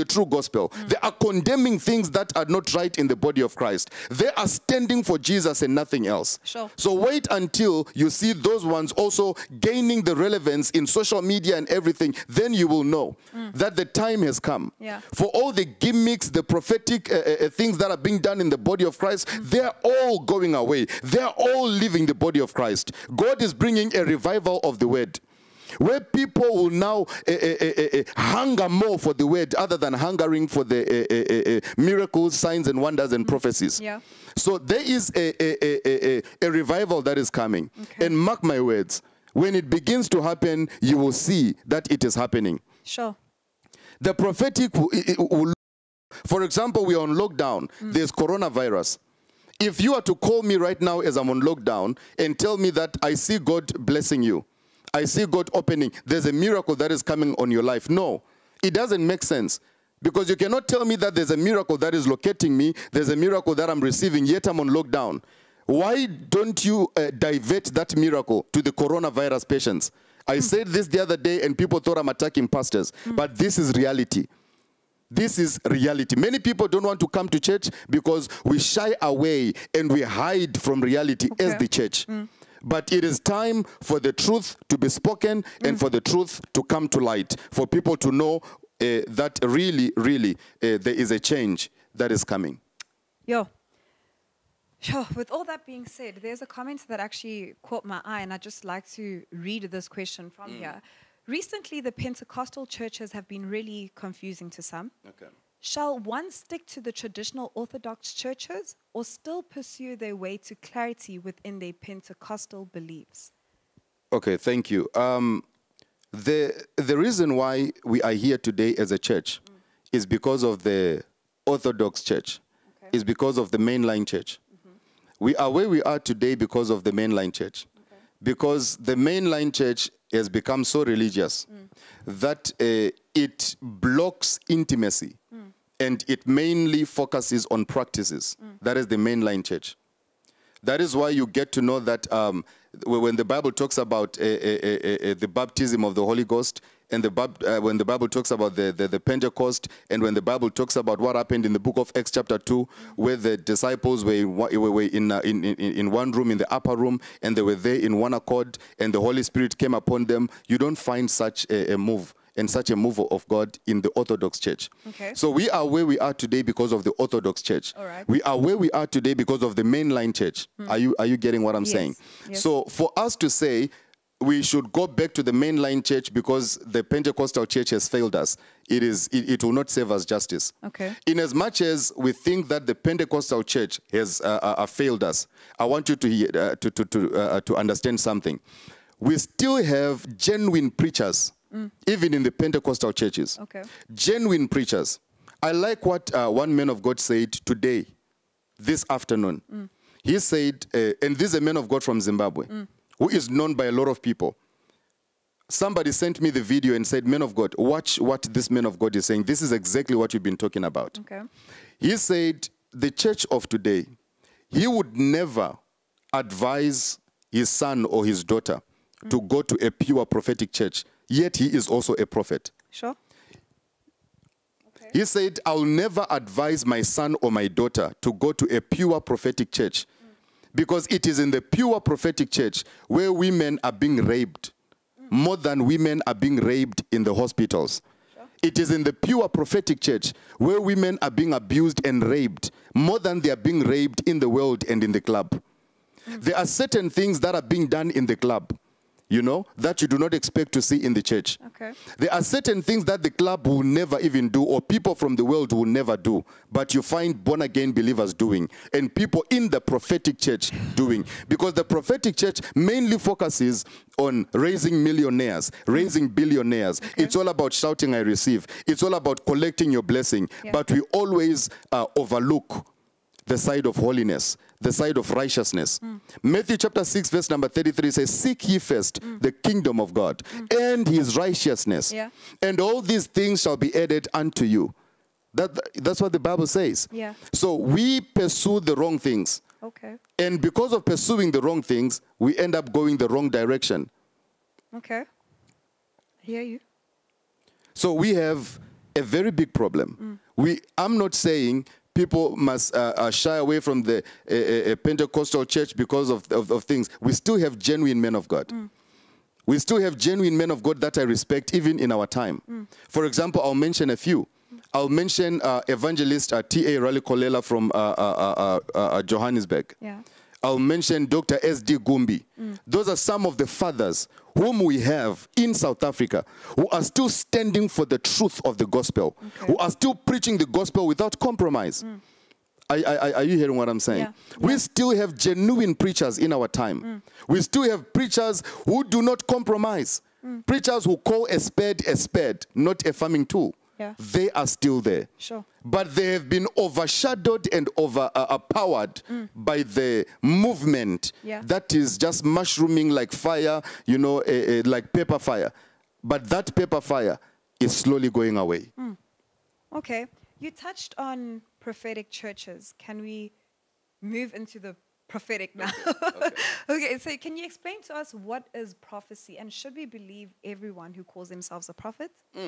gospel. They are condemning things that are not right in the body of Christ. They are standing for Jesus and nothing else. Sure. So wait until you see those ones also gaining the relevance in social media and everything. Then you will know that the time has come. Yeah. For all the gimmicks, the prophetic things that are being done in the body of Christ, they are all going away. They are all leaving the body of Christ. God is bringing a revival of the word, where people will now hunger more for the word other than hungering for the miracles, signs and wonders and prophecies. Yeah. So there is a revival that is coming. Okay. And mark my words, when it begins to happen, you will see that it is happening. Sure. The prophetic will, for example, we are on lockdown. There's coronavirus. If you are to call me right now as I'm on lockdown and tell me that I see God blessing you, I see God opening, there's a miracle that is coming on your life. No, it doesn't make sense. Because you cannot tell me that there's a miracle that is locating me, there's a miracle that I'm receiving, yet I'm on lockdown. Why don't you divert that miracle to the coronavirus patients? I said this the other day and people thought I'm attacking pastors, but this is reality. This is reality. Many people don't want to come to church because we shy away and we hide from reality as the church. But it is time for the truth to be spoken and for the truth to come to light, for people to know that really, there is a change that is coming. Yo. Sure. With all that being said, there's a comment that actually caught my eye, and I'd just like to read this question from here. Recently, the Pentecostal churches have been really confusing to some. Okay. Shall one stick to the traditional Orthodox churches or still pursue their way to clarity within their Pentecostal beliefs? Okay, thank you. The reason why we are here today as a church is because of the Orthodox church. Okay. Is because of the mainline church. We are where we are today because of the mainline church. Okay. Because the mainline church has become so religious that it blocks intimacy and it mainly focuses on practices. That is the mainline church. That is why you get to know that when the Bible talks about the baptism of the Holy Ghost, and when the Bible talks about the Pentecost, and when the Bible talks about what happened in the book of Acts chapter 2, where the disciples were in one room, in the upper room, and they were there in one accord, and the Holy Spirit came upon them, you don't find such a move and such a move of God in the Orthodox church. Okay. So we are where we are today because of the Orthodox church. All right. We are where we are today because of the mainline church. Are you getting what I'm saying? Yes. So for us to say we should go back to the mainline church because the Pentecostal church has failed us, it will not serve us justice. Okay. In as much as we think that the Pentecostal church has failed us, I want you to understand something. We still have genuine preachers, even in the Pentecostal churches. Okay. Genuine preachers. I like what one man of God said today, this afternoon. He said, and this is a man of God from Zimbabwe, who is known by a lot of people. Somebody sent me the video and said, man of God, watch what this man of God is saying. This is exactly what you've been talking about. Okay. He said, the church of today, he would never advise his son or his daughter to go to a pure prophetic church, yet he is also a prophet. Sure. Okay. He said, I'll never advise my son or my daughter to go to a pure prophetic church because it is in the pure prophetic church where women are being raped more than women are being raped in the hospitals. Sure. It is in the pure prophetic church where women are being abused and raped more than they are being raped in the world and in the club. There are certain things that are being done in the club, you know, that you do not expect to see in the church. Okay. There are certain things that the club will never even do, or people from the world will never do, but you find born-again believers doing, and people in the prophetic church doing. Because the prophetic church mainly focuses on raising millionaires, raising billionaires. Okay. It's all about shouting, I receive. It's all about collecting your blessing. Yeah. But we always overlook the side of holiness, the side of righteousness. Matthew chapter 6 verse number 33 says, seek ye first the kingdom of God and his righteousness, and all these things shall be added unto you. That's what the Bible says. Yeah. So we pursue the wrong things. Okay. And because of pursuing the wrong things, we end up going the wrong direction. Okay. I hear you. So we have a very big problem I'm not saying people must shy away from the Pentecostal church because of things. We still have genuine men of God. We still have genuine men of God that I respect even in our time. For example, I'll mention a few. I'll mention evangelist T.A. Raleigh-Kolela from Johannesburg. Yeah. I'll mention Dr. S.D. Gumbi. Those are some of the fathers whom we have in South Africa who are still standing for the truth of the gospel, who are still preaching the gospel without compromise. Are you hearing what I'm saying? Yeah. We still have genuine preachers in our time. We still have preachers who do not compromise. Preachers who call a spade, not a farming tool. Yeah. They are still there. Sure. But they have been overshadowed and overpowered by the movement that is just mushrooming like fire, you know, like pepper fire. But that pepper fire is slowly going away. Okay. You touched on prophetic churches. Can we move into the prophetic now? Okay, so can you explain to us what is prophecy, and should we believe everyone who calls themselves a prophet?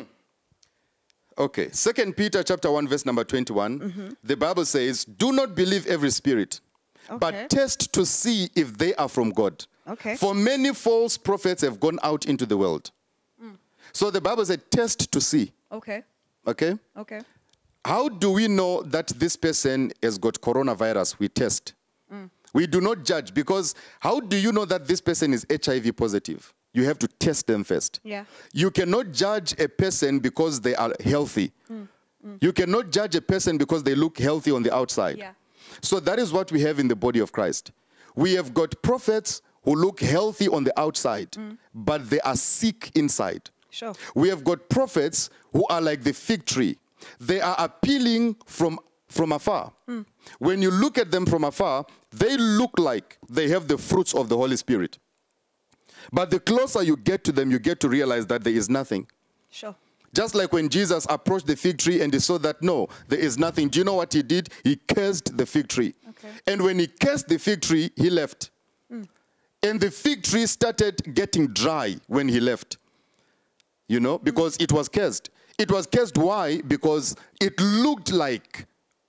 Okay, 2 Peter chapter 1 verse number 21, the Bible says, do not believe every spirit, but test to see if they are from God. Okay. For many false prophets have gone out into the world. So the Bible said, test to see. Okay. Okay? Okay. How do we know that this person has got coronavirus? We test. We do not judge, because how do you know that this person is HIV positive? You have to test them first. Yeah. You cannot judge a person because they are healthy. You cannot judge a person because they look healthy on the outside. Yeah. So that is what we have in the body of Christ. We have got prophets who look healthy on the outside, but they are sick inside. Sure. We have got prophets who are like the fig tree. They are appealing from afar. When you look at them from afar, they look like they have the fruits of the Holy Spirit. But the closer you get to them, you get to realize that there is nothing. Sure. Just like when Jesus approached the fig tree and he saw that, no, there is nothing. Do you know what he did? He cursed the fig tree. Okay. And when he cursed the fig tree, he left. And the fig tree started getting dry when he left. You know, because it was cursed. It was cursed, why? Because it looked like,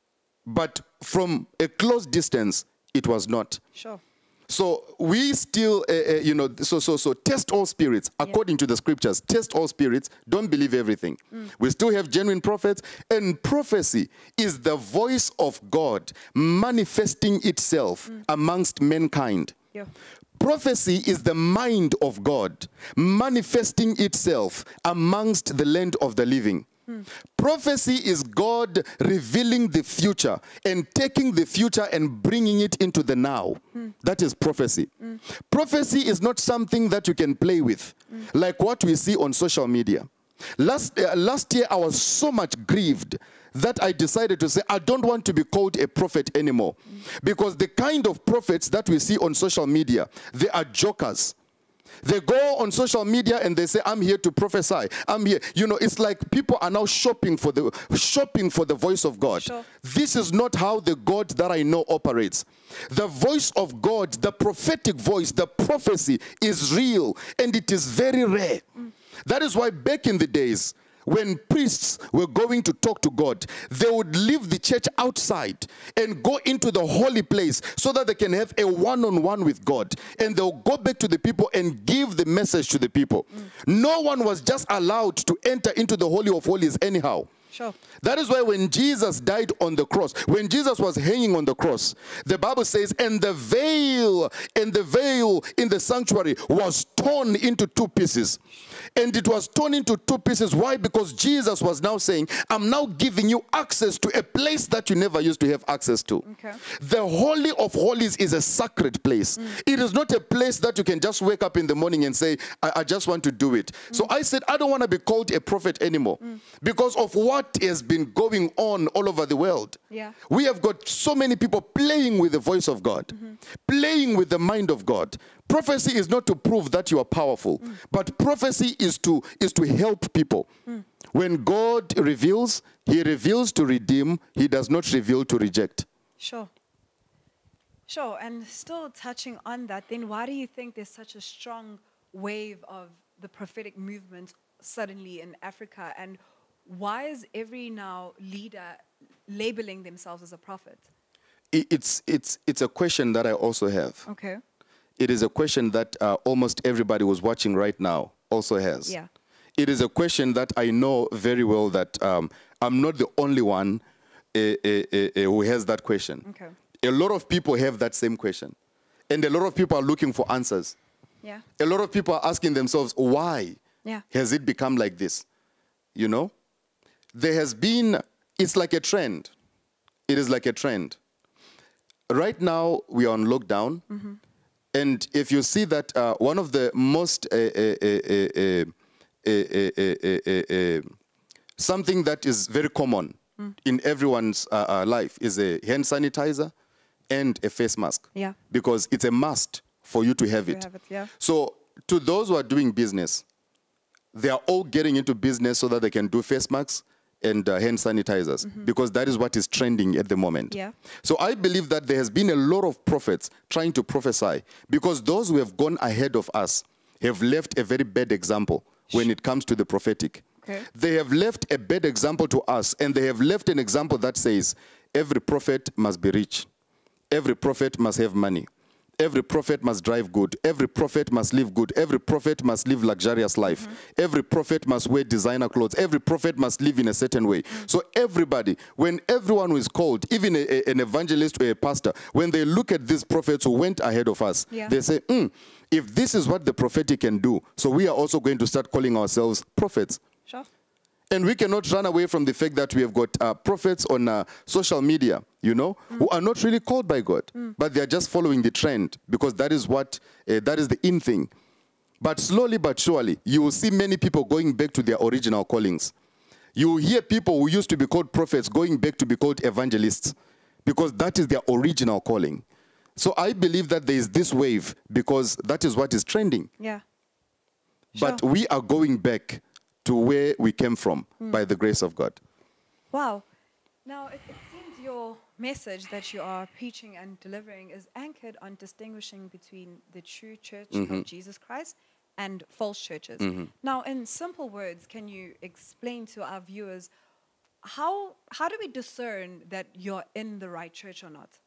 but from a close distance, it was not. Sure. So we still, you know, so test all spirits according to the scriptures. Test all spirits. Don't believe everything. We still have genuine prophets, and prophecy is the voice of God manifesting itself amongst mankind. Yeah. Prophecy is the mind of God manifesting itself amongst the land of the living. Prophecy is God revealing the future and taking the future and bringing it into the now. That is prophecy. Prophecy is not something that you can play with, like what we see on social media. Last year, I was so much grieved that I decided to say, I don't want to be called a prophet anymore. Because the kind of prophets that we see on social media, they are jokers. They go on social media and they say, I'm here to prophesy. I'm here. You know, it's like people are now shopping for the voice of God. Sure. This is not how the God that I know operates. The voice of God, the prophetic voice, the prophecy is real, and it is very rare. That is why back in the days, when priests were going to talk to God, they would leave the church outside and go into the holy place so that they can have a one-on-one with God. And they'll go back to the people and give the message to the people. No one was just allowed to enter into the Holy of Holies anyhow. Sure. That is why when Jesus died on the cross, when Jesus was hanging on the cross, the Bible says, and the veil in the sanctuary was torn into two pieces. And it was torn into two pieces. Why? Because Jesus was now saying, I'm now giving you access to a place that you never used to have access to. Okay. The Holy of Holies is a sacred place. It is not a place that you can just wake up in the morning and say, I just want to do it. So I said, I don't want to be called a prophet anymore because of what has been going on all over the world. Yeah. We have got so many people playing with the voice of God, playing with the mind of God. Prophecy is not to prove that you are powerful, but prophecy is to help people. When God reveals, he reveals to redeem. He does not reveal to reject. Sure. Sure. And still touching on that, then why do you think there's such a strong wave of the prophetic movement suddenly in Africa? And why is every now leader labeling themselves as a prophet? It's a question that I also have. Okay. It is a question that almost everybody who's watching right now also has. Yeah. It is a question that I know very well that I'm not the only one who has that question. Okay. A lot of people have that same question. And a lot of people are looking for answers. Yeah. A lot of people are asking themselves, why has it become like this? You know? There has been, it's like a trend. It is like a trend. Right now, we are on lockdown. Mm-hmm. And if you see that one of the most, something that is very common in everyone's life is a hand sanitizer and a face mask. Yeah. Because it's a must for you to have it. So to those who are doing business, they are all getting into business so that they can do face masks and hand sanitizers, because that is what is trending at the moment. Yeah. So I believe that there has been a lot of prophets trying to prophesy, because those who have gone ahead of us have left a very bad example when it comes to the prophetic. Okay. They have left a bad example to us, and they have left an example that says every prophet must be rich. Every prophet must have money. Every prophet must drive good. Every prophet must live good. Every prophet must live luxurious life. Every prophet must wear designer clothes. Every prophet must live in a certain way. So everybody, when everyone who is called, even an evangelist or a pastor, when they look at these prophets who went ahead of us, they say, if this is what the prophetic can do, so we are also going to start calling ourselves prophets. Sure. And we cannot run away from the fact that we have got prophets on social media, you know, who are not really called by God, but they are just following the trend, because that is what, that is the in thing. But slowly but surely, you will see many people going back to their original callings. You will hear people who used to be called prophets going back to be called evangelists, because that is their original calling. So I believe that there is this wave, because that is what is trending. Yeah. Sure. But we are going back to where we came from by the grace of God. Wow. Now, it seems your message that you are preaching and delivering is anchored on distinguishing between the true church of Jesus Christ and false churches. Now, in simple words, can you explain to our viewers how do we discern that you're in the right church or not?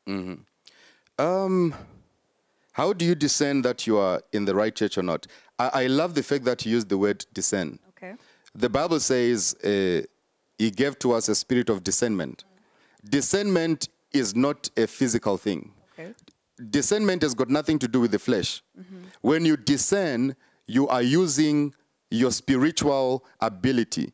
How do you discern that you are in the right church or not? I love the fact that you use the word discern. Okay. The Bible says he gave to us a spirit of discernment. Discernment is not a physical thing. Okay. Discernment has got nothing to do with the flesh. When you discern, you are using your spiritual ability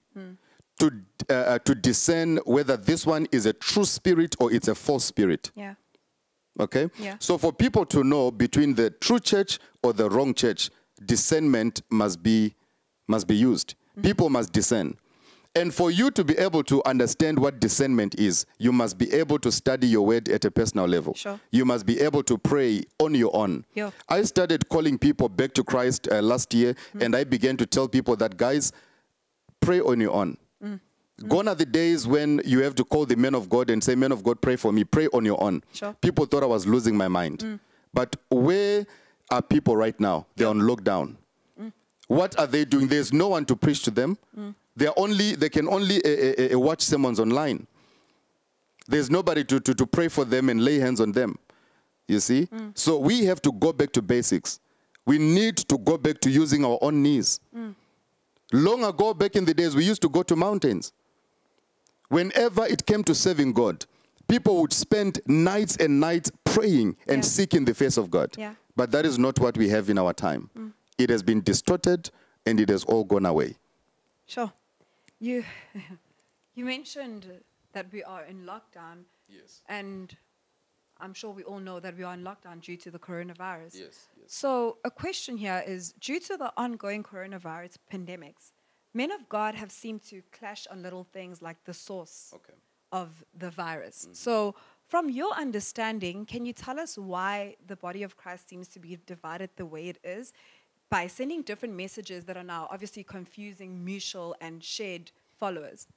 to discern whether this one is a true spirit or it's a false spirit. Yeah. Okay? Yeah. So for people to know between the true church or the wrong church, discernment must be used. People must discern. And for you to be able to understand what discernment is, you must be able to study your word at a personal level. Sure. You must be able to pray on your own. Yeah. I started calling people back to Christ last year, and I began to tell people that, guys, pray on your own. Gone are the days when you have to call the man of God and say, man of God, pray for me. Pray on your own. Sure. People thought I was losing my mind. But where are people right now? They're on lockdown. What are they doing? There's no one to preach to them. They can only watch sermons online. There's nobody to pray for them and lay hands on them. You see? So we have to go back to basics. We need to go back to using our own knees. Long ago, back in the days, we used to go to mountains. Whenever it came to serving God, people would spend nights and nights praying and seeking the face of God. Yeah. But that is not what we have in our time. It has been distorted and it has all gone away. Sure. You mentioned that we are in lockdown. Yes. And I'm sure we all know that we are in lockdown due to the coronavirus. Yes. So a question here is, due to the ongoing coronavirus pandemics, men of God have seemed to clash on little things like the source of the virus. So from your understanding, can you tell us why the body of Christ seems to be divided the way it is by sending different messages that are now obviously confusing mutual and shared followers?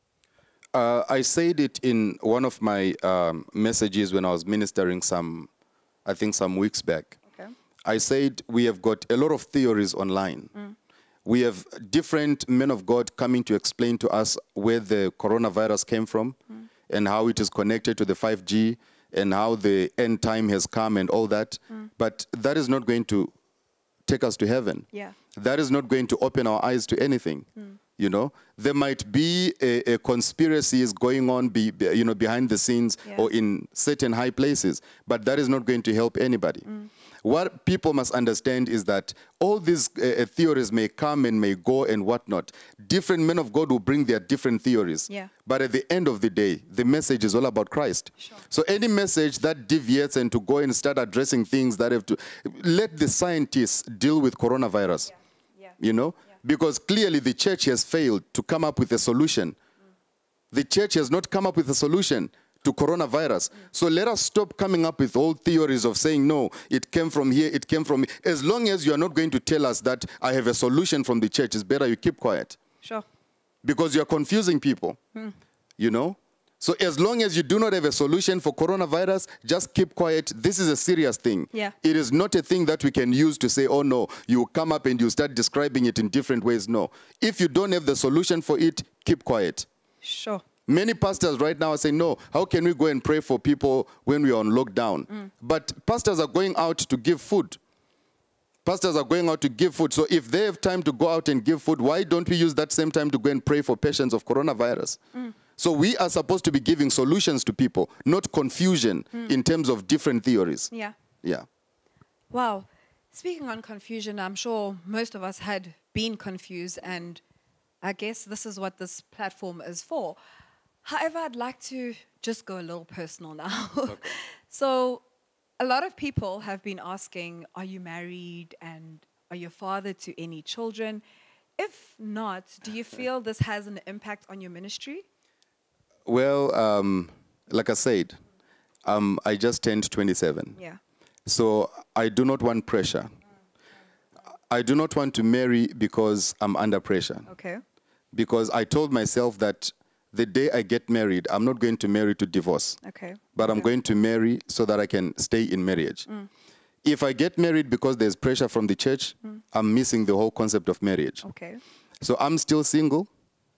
I said it in one of my messages when I was ministering some weeks back. Okay. I said we have got a lot of theories online. We have different men of God coming to explain to us where the coronavirus came from and how it is connected to the 5G and how the end time has come and all that. But that is not going to take us to heaven. Yeah. That is not going to open our eyes to anything. You know, there might be a conspiracies going on, behind the scenes or in certain high places, but that is not going to help anybody. What people must understand is that all these theories may come and may go and whatnot. Different men of God will bring their different theories. Yeah. But at the end of the day, the message is all about Christ. Sure. So any message that deviates and to go and start addressing things that have to, let the scientists deal with coronavirus. You know? Because clearly the church has failed to come up with a solution. The church has not come up with a solution to coronavirus. So let us stop coming up with old theories of saying, no, it came from here, it came from here. As long as you are not going to tell us that I have a solution from the church, it's better you keep quiet. Sure. Because you are confusing people, you know? So as long as you do not have a solution for coronavirus, just keep quiet. This is a serious thing. Yeah. It is not a thing that we can use to say, oh no, you come up and you start describing it in different ways. No. If you don't have the solution for it, keep quiet. Sure. Many pastors right now are saying, no, how can we go and pray for people when we are on lockdown? But pastors are going out to give food. Pastors are going out to give food. So if they have time to go out and give food, why don't we use that same time to go and pray for patients of coronavirus? So we are supposed to be giving solutions to people, not confusion in terms of different theories. Yeah. Yeah. Wow. Speaking on confusion, I'm sure most of us had been confused, and I guess this is what this platform is for. However, I'd like to just go a little personal now. Okay. So a lot of people have been asking, are you married and are you a father to any children? If not, do you feel this has an impact on your ministry? Well, like I said, I just turned 27. Yeah. So I do not want pressure. I do not want to marry because I'm under pressure. Okay. Because I told myself that the day I get married, I'm not going to marry to divorce. Okay. But I'm going to marry so that I can stay in marriage. If I get married because there's pressure from the church, I'm missing the whole concept of marriage. Okay. So I'm still single,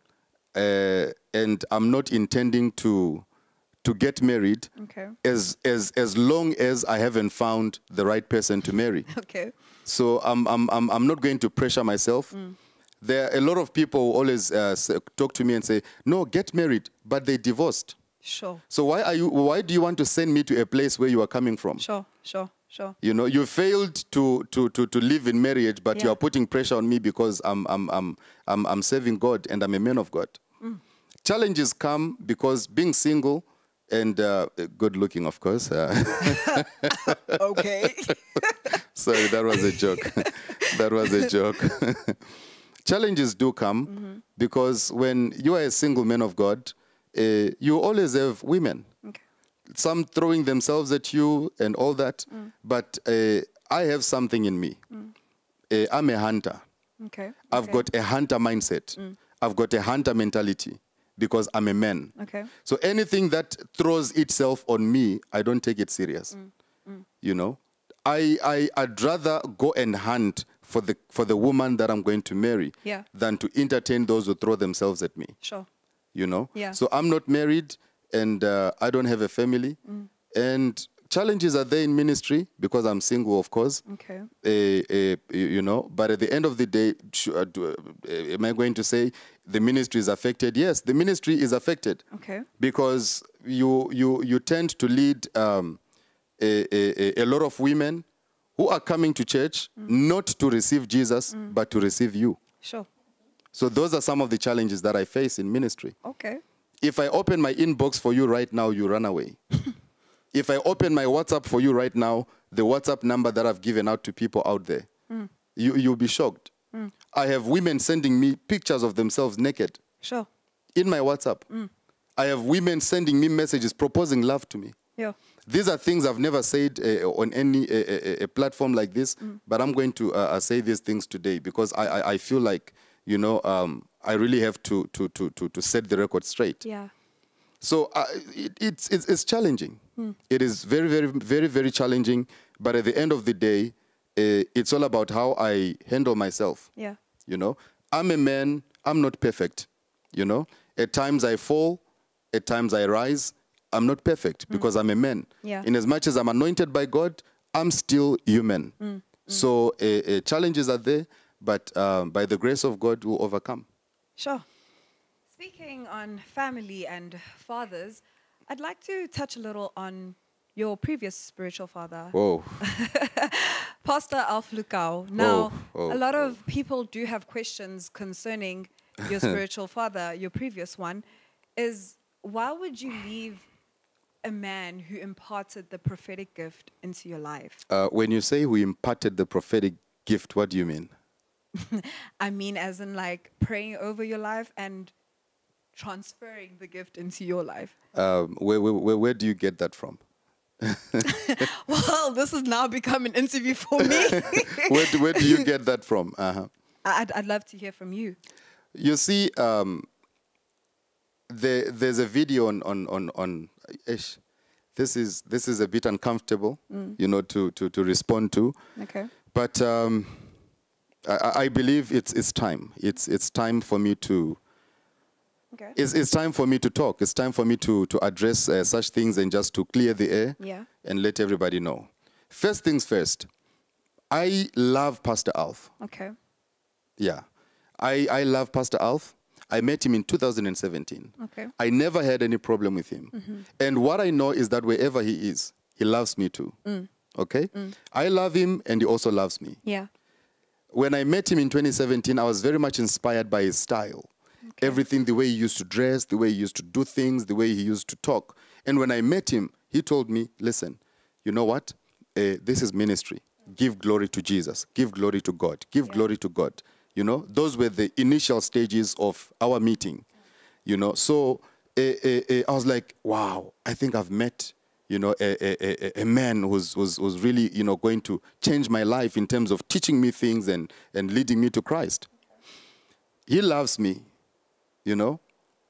and I'm not intending to get married as long as I haven't found the right person to marry. Okay. So I'm not going to pressure myself. There are a lot of people who always talk to me and say, no, get married, but they divorced. Sure. So why do you want to send me to a place where you are coming from? Sure. You know, you failed to live in marriage, but you are putting pressure on me because I'm serving God and I'm a man of God. Challenges come because being single and good looking, of course. Okay. Sorry, that was a joke. That was a joke. Challenges do come because when you are a single man of God, you always have women. Okay. Some throwing themselves at you and all that. But I have something in me. I'm a hunter. Okay. I've got a hunter mindset. I've got a hunter mentality because I'm a man. Okay. So anything that throws itself on me, I don't take it serious. You know? I'd rather go and hunt for the woman that I'm going to marry than to entertain those who throw themselves at me. Sure. You know? Yeah. So I'm not married and I don't have a family. And challenges are there in ministry because I'm single, of course. Okay. You know, but at the end of the day, am I going to say the ministry is affected? Yes, the ministry is affected. Okay. Because you tend to lead a lot of women who are coming to church not to receive Jesus, but to receive you. Sure. So those are some of the challenges that I face in ministry. Okay. If I open my inbox for you right now, you run away. If I open my WhatsApp for you right now, the WhatsApp number that I've given out to people out there, you'll be shocked. I have women sending me pictures of themselves naked. Sure. In my WhatsApp. I have women sending me messages proposing love to me. Yeah. These are things I've never said on any a platform like this, but I'm going to say these things today because I feel like, you know, I really have to set the record straight. Yeah. So it's challenging. It is very, very, very, very challenging. But at the end of the day, it's all about how I handle myself. Yeah. You know, I'm a man. I'm not perfect. You know, at times I fall, at times I rise. I'm not perfect because I'm a man. Yeah. In as much as I'm anointed by God, I'm still human. So challenges are there, but by the grace of God, we'll overcome. Sure. Speaking on family and fathers, I'd like to touch a little on your previous spiritual father, Whoa. Pastor Alf Lukau. Now, Oh, a lot of people do have questions concerning your spiritual father, your previous one, is why would you leave a man who imparted the prophetic gift into your life? When you say we imparted the prophetic gift, what do you mean? I mean, as in like praying over your life and transferring the gift into your life. Where do you get that from? Well, this has now become an interview for me. Where do you get that from? I'd love to hear from you. You see, there's a video on Ish. This is a bit uncomfortable, you know, to respond to. Okay. But I believe it's time. It's time for me to. Okay. It's time for me to talk. It's time for me to address such things and just to clear the air and let everybody know. First things first, I love Pastor Alf. Okay. Yeah. I love Pastor Alf. I met him in 2017. Okay. I never had any problem with him. And what I know is that wherever he is, he loves me too. Okay? I love him and he also loves me. Yeah. When I met him in 2017, I was very much inspired by his style. Okay. Everything, the way he used to dress, the way he used to do things, the way he used to talk. And when I met him, he told me, listen, you know what? This is ministry. Give glory to Jesus. Give glory to God. Give glory to God. You know, those were the initial stages of our meeting. You know, so I was like, wow, I think I've met, you know, a man who's really, you know, going to change my life in terms of teaching me things and leading me to Christ. He loves me, you know.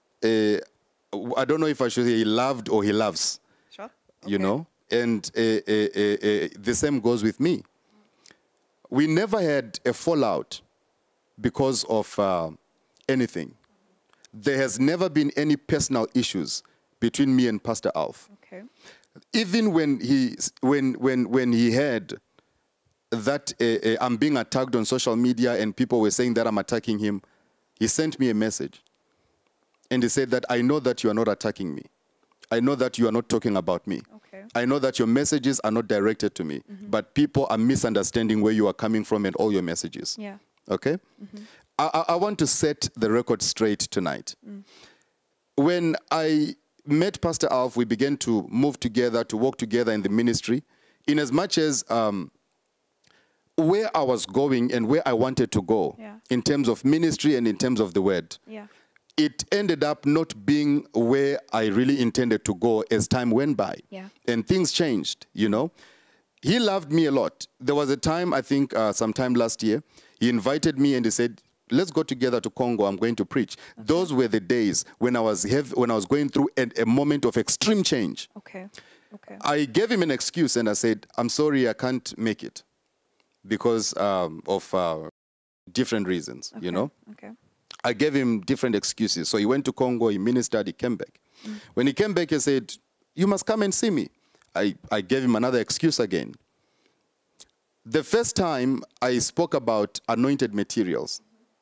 I don't know if I should say he loved or he loves. Sure. Okay. You know, and the same goes with me. We never had a fallout because of anything. There has never been any personal issues between me and Pastor Alf. Okay. Even when he heard that I'm being attacked on social media and people were saying that I'm attacking him, he sent me a message. And he said that I know that you are not attacking me. I know that you are not talking about me. Okay. I know that your messages are not directed to me, but people are misunderstanding where you are coming from and all your messages. Yeah. Okay? I want to set the record straight tonight. When I met Pastor Alf, we began to move together, to work together in the ministry, in as much as where I was going and where I wanted to go in terms of ministry and in terms of the word. Yeah. It ended up not being where I really intended to go as time went by. Yeah. And things changed, you know. He loved me a lot. There was a time, I think sometime last year, he invited me and he said, let's go together to Congo. I'm going to preach. Okay. Those were the days when I was going through a moment of extreme change. Okay. Okay. I gave him an excuse and I said, I'm sorry, I can't make it because of different reasons, you know. Okay. I gave him different excuses. So he went to Congo, he ministered, he came back. When he came back, he said, you must come and see me. I gave him another excuse again. The first time I spoke about anointed materials.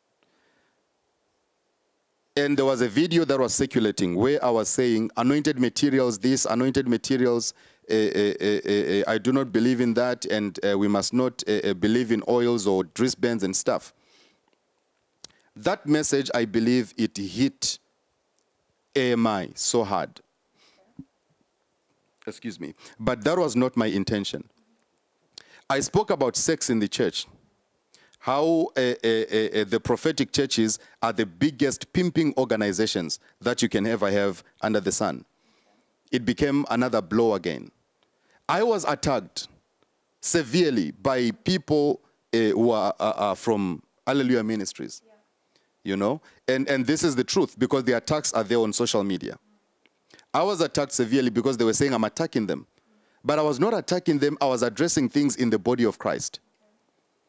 And there was a video that was circulating where I was saying, anointed materials, this, anointed materials, I do not believe in that, and we must not believe in oils or wristbands and stuff. That message, I believe, it hit AMI so hard. Excuse me. But that was not my intention. I spoke about sex in the church. How the prophetic churches are the biggest pimping organizations that you can ever have under the sun. It became another blow again. I was attacked severely by people who are from Hallelujah Ministries. Yeah. You know, and this is the truth because the attacks are there on social media. I was attacked severely because they were saying I'm attacking them. But I was not attacking them. I was addressing things in the body of Christ.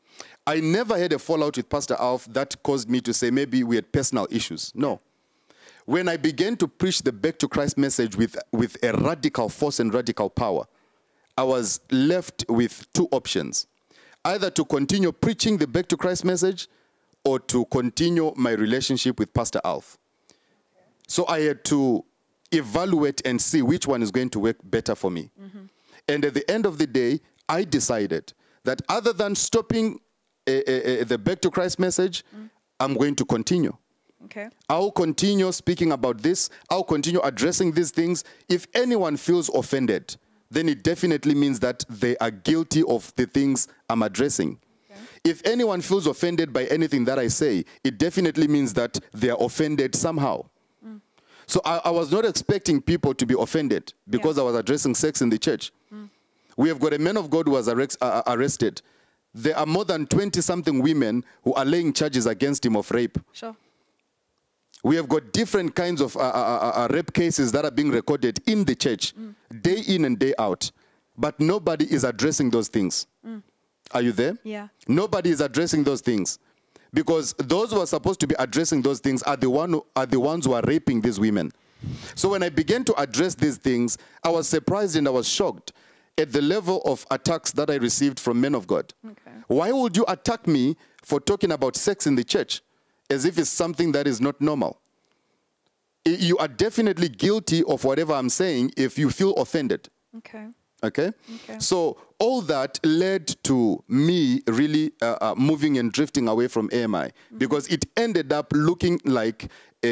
I never had a fallout with Pastor Alf that caused me to say maybe we had personal issues. No. When I began to preach the Back to Christ message with a radical force and radical power, I was left with two options. Either to continue preaching the Back to Christ message or to continue my relationship with Pastor Alf. Okay. So I had to evaluate and see which one is going to work better for me. And at the end of the day, I decided that other than stopping the Back to Christ message, I'm going to continue. Okay. I'll continue speaking about this. I'll continue addressing these things. If anyone feels offended, then it definitely means that they are guilty of the things I'm addressing. Okay. If anyone feels offended by anything that I say, it definitely means that they are offended somehow. So I was not expecting people to be offended because I was addressing sex in the church. We have got a man of God who was arrested. There are more than 20-something women who are laying charges against him of rape. Sure. We have got different kinds of rape cases that are being recorded in the church, day in and day out. But nobody is addressing those things. Are you there? Yeah. Nobody is addressing those things. Because those who are supposed to be addressing those things are the ones who are raping these women. So when I began to address these things, I was surprised and I was shocked at the level of attacks that I received from men of God. Okay. Why would you attack me for talking about sex in the church as if it's something that is not normal? You are definitely guilty of whatever I'm saying if you feel offended. Okay. Okay? Okay. So all that led to me really moving and drifting away from AMI because it ended up looking like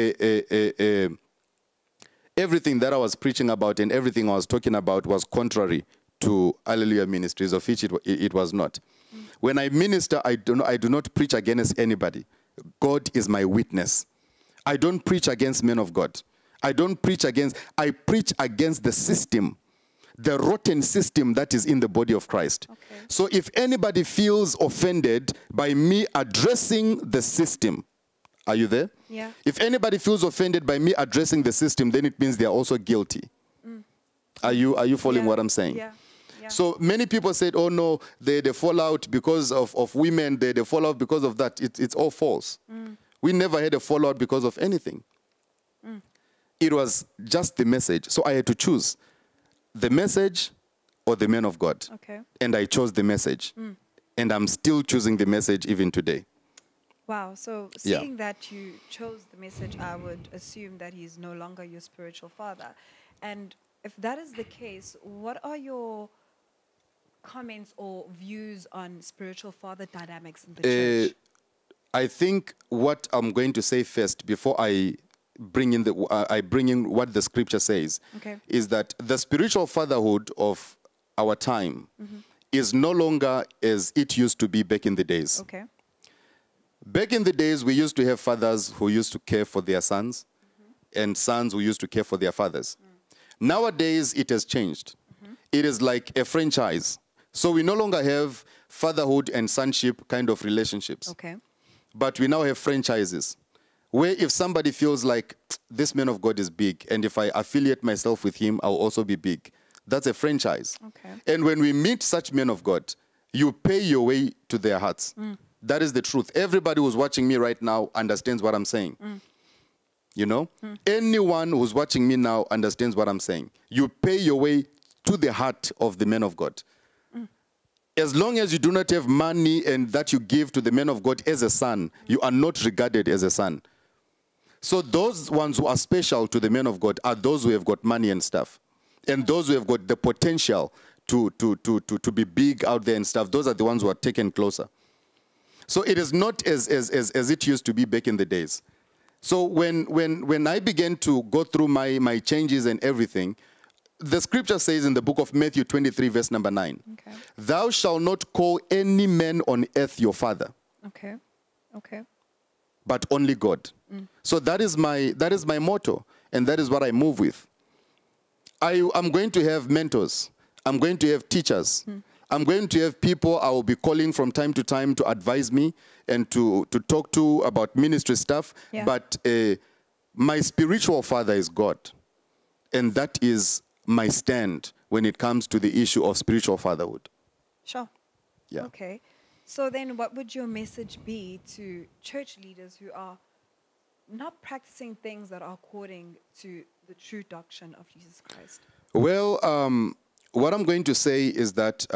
everything that I was preaching about and everything I was talking about was contrary to Hallelujah Ministries, of which it was not. When I minister, I do not preach against anybody. God is my witness. I don't preach against men of God. I preach against the system, the rotten system that is in the body of Christ. Okay. So if anybody feels offended by me addressing the system, are you there? Yeah. If anybody feels offended by me addressing the system, then it means they are also guilty. Are you following what I'm saying? Yeah. Yeah. So many people said, oh no, they fall out because of women, they fall out because of that. It's all false. We never had a fallout because of anything. It was just the message. So I had to choose the message or the man of God. Okay. And I chose the message. And I'm still choosing the message even today. Wow. So seeing that you chose the message, I would assume that he's no longer your spiritual father. And if that is the case, what are your comments or views on spiritual father dynamics in the church? I think what I'm going to say first before I bring in what the scripture says is that the spiritual fatherhood of our time is no longer as it used to be back in the days. Okay. Back in the days, we used to have fathers who used to care for their sons and sons who used to care for their fathers. Nowadays, it has changed. It is like a franchise. So we no longer have fatherhood and sonship kind of relationships. Okay. But we now have franchises where if somebody feels like this man of God is big and if I affiliate myself with him, I'll also be big. That's a franchise. Okay. And when we meet such men of God, you pay your way to their hearts. That is the truth. Everybody who's watching me right now understands what I'm saying. You know? Anyone who's watching me now understands what I'm saying. You pay your way to the heart of the man of God. As long as you do not have money and that you give to the man of God as a son, you are not regarded as a son. So those ones who are special to the man of God are those who have got money and stuff. And those who have got the potential to be big out there and stuff, those are the ones who are taken closer. So it is not as it used to be back in the days. So when I began to go through my changes and everything, the scripture says in the book of Matthew 23, verse number 9, thou shalt not call any man on earth your father. Okay. Okay. But only God. So that is my motto, and that is what I move with. I'm going to have mentors. I'm going to have teachers. I'm going to have people I will be calling from time to time to advise me and to talk to about ministry stuff. Yeah. But my spiritual father is God. And that is my stand when it comes to the issue of spiritual fatherhood. Sure. Yeah. Okay. So then what would your message be to church leaders who are not practicing things that are according to the true doctrine of Jesus Christ? Well, what I'm going to say is that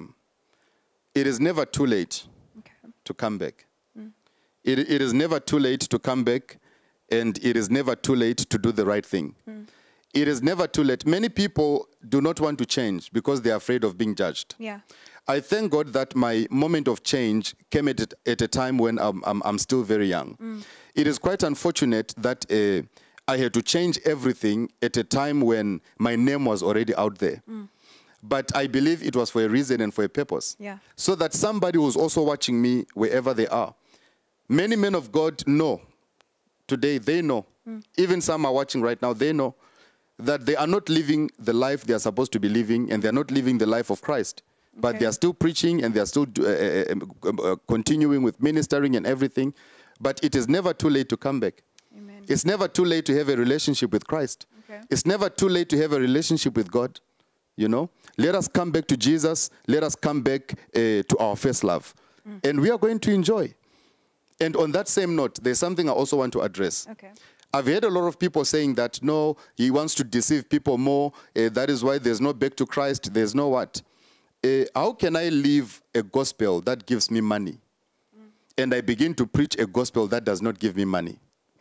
it is never too late to come back. It is never too late to come back, and it is never too late to do the right thing. It is never too late. Many people do not want to change because they are afraid of being judged. Yeah. I thank God that my moment of change came at a time when I'm still very young. It is quite unfortunate that I had to change everything at a time when my name was already out there. But I believe it was for a reason and for a purpose. Yeah. So that somebody who's also watching me wherever they are. Many men of God know. Today, they know. Even some are watching right now, they know that they are not living the life they are supposed to be living, and they are not living the life of Christ. But they are still preaching, and they are still continuing with ministering and everything. But it is never too late to come back. Amen. It's never too late to have a relationship with Christ. It's never too late to have a relationship with God. You know, let us come back to Jesus. Let us come back to our first love. And we are going to enjoy. And on that same note, there's something I also want to address. I've heard a lot of people saying that, no, he wants to deceive people more. That is why there's no back to Christ. There's no what? How can I live a gospel that gives me money? And I begin to preach a gospel that does not give me money.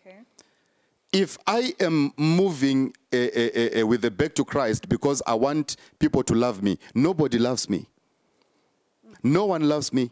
If I am moving with the back to Christ because I want people to love me, nobody loves me. No one loves me.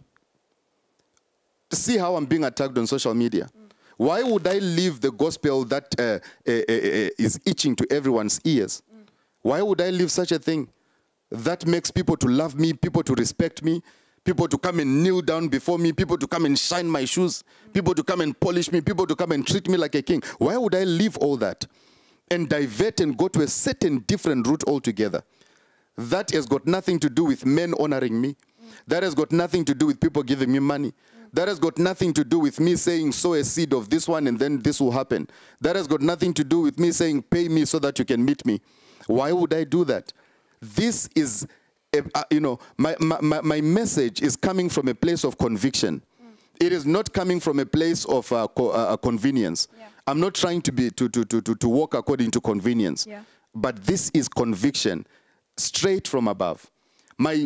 See how I'm being attacked on social media. Why would I leave the gospel that is itching to everyone's ears? Why would I leave such a thing that makes people to love me, people to respect me, people to come and kneel down before me, people to come and shine my shoes, people to come and polish me, people to come and treat me like a king? Why would I leave all that and divert and go to a certain different route altogether? That has got nothing to do with men honoring me. That has got nothing to do with people giving me money. That has got nothing to do with me saying, sow a seed of this one and then this will happen. That has got nothing to do with me saying, pay me so that you can meet me. Why would I do that? This is, my message is coming from a place of conviction. It is not coming from a place of convenience. I'm not trying to walk according to convenience. But this is conviction straight from above. My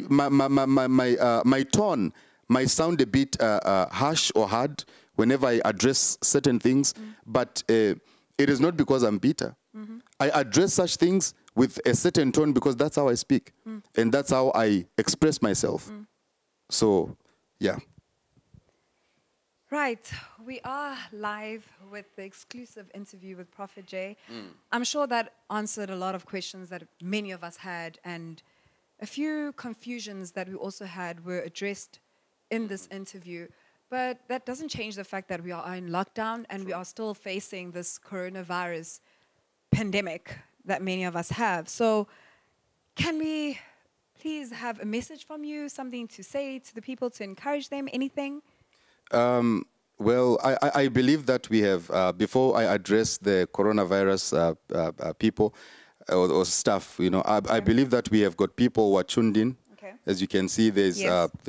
tone might sound a bit harsh or hard whenever I address certain things, but it is not because I'm bitter. I address such things with a certain tone because that's how I speak, and that's how I express myself. So, yeah. Right. We are live with the exclusive interview with Prophet Jay. I'm sure that answered a lot of questions that many of us had, and a few confusions that we also had were addressed in this interview. But that doesn't change the fact that we are in lockdown and we are still facing this coronavirus pandemic that many of us have. So can we please have a message from you, something to say to the people to encourage them, anything? Well, I believe that we have, before I address the coronavirus people or staff, you know, I believe that we have got people who are tuned in. As you can see, there's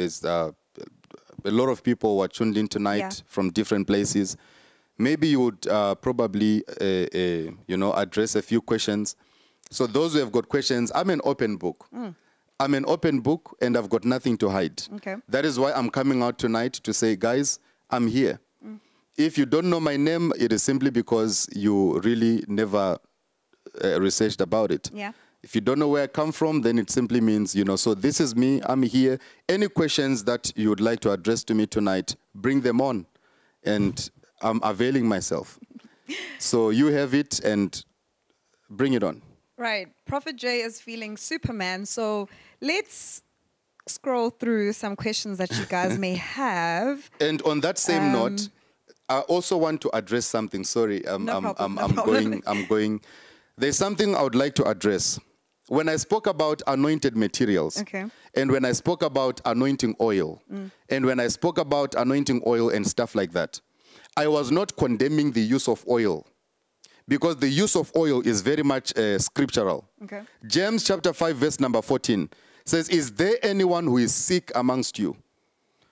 a lot of who are tuned in tonight from different places. Maybe you would probably, address a few questions. So those who have got questions, I'm an open book. I'm an open book, and I've got nothing to hide. That is why I'm coming out tonight to say, guys, I'm here. If you don't know my name, it is simply because you really never researched about it. If you don't know where I come from, then it simply means, so this is me, I'm here. Any questions that you would like to address to me tonight, bring them on. And I'm availing myself. So you have it, and bring it on. Right. Prophet Jay is feeling Superman. So let's scroll through some questions that you guys may have. And on that same note, I also want to address something. Sorry, I'm going. There's something I would like to address. When I spoke about anointed materials, and when I spoke about anointing oil, and when I spoke about anointing oil and stuff like that, I was not condemning the use of oil, because the use of oil is very much scriptural. James chapter 5 verse number 14 says, is there anyone who is sick amongst you?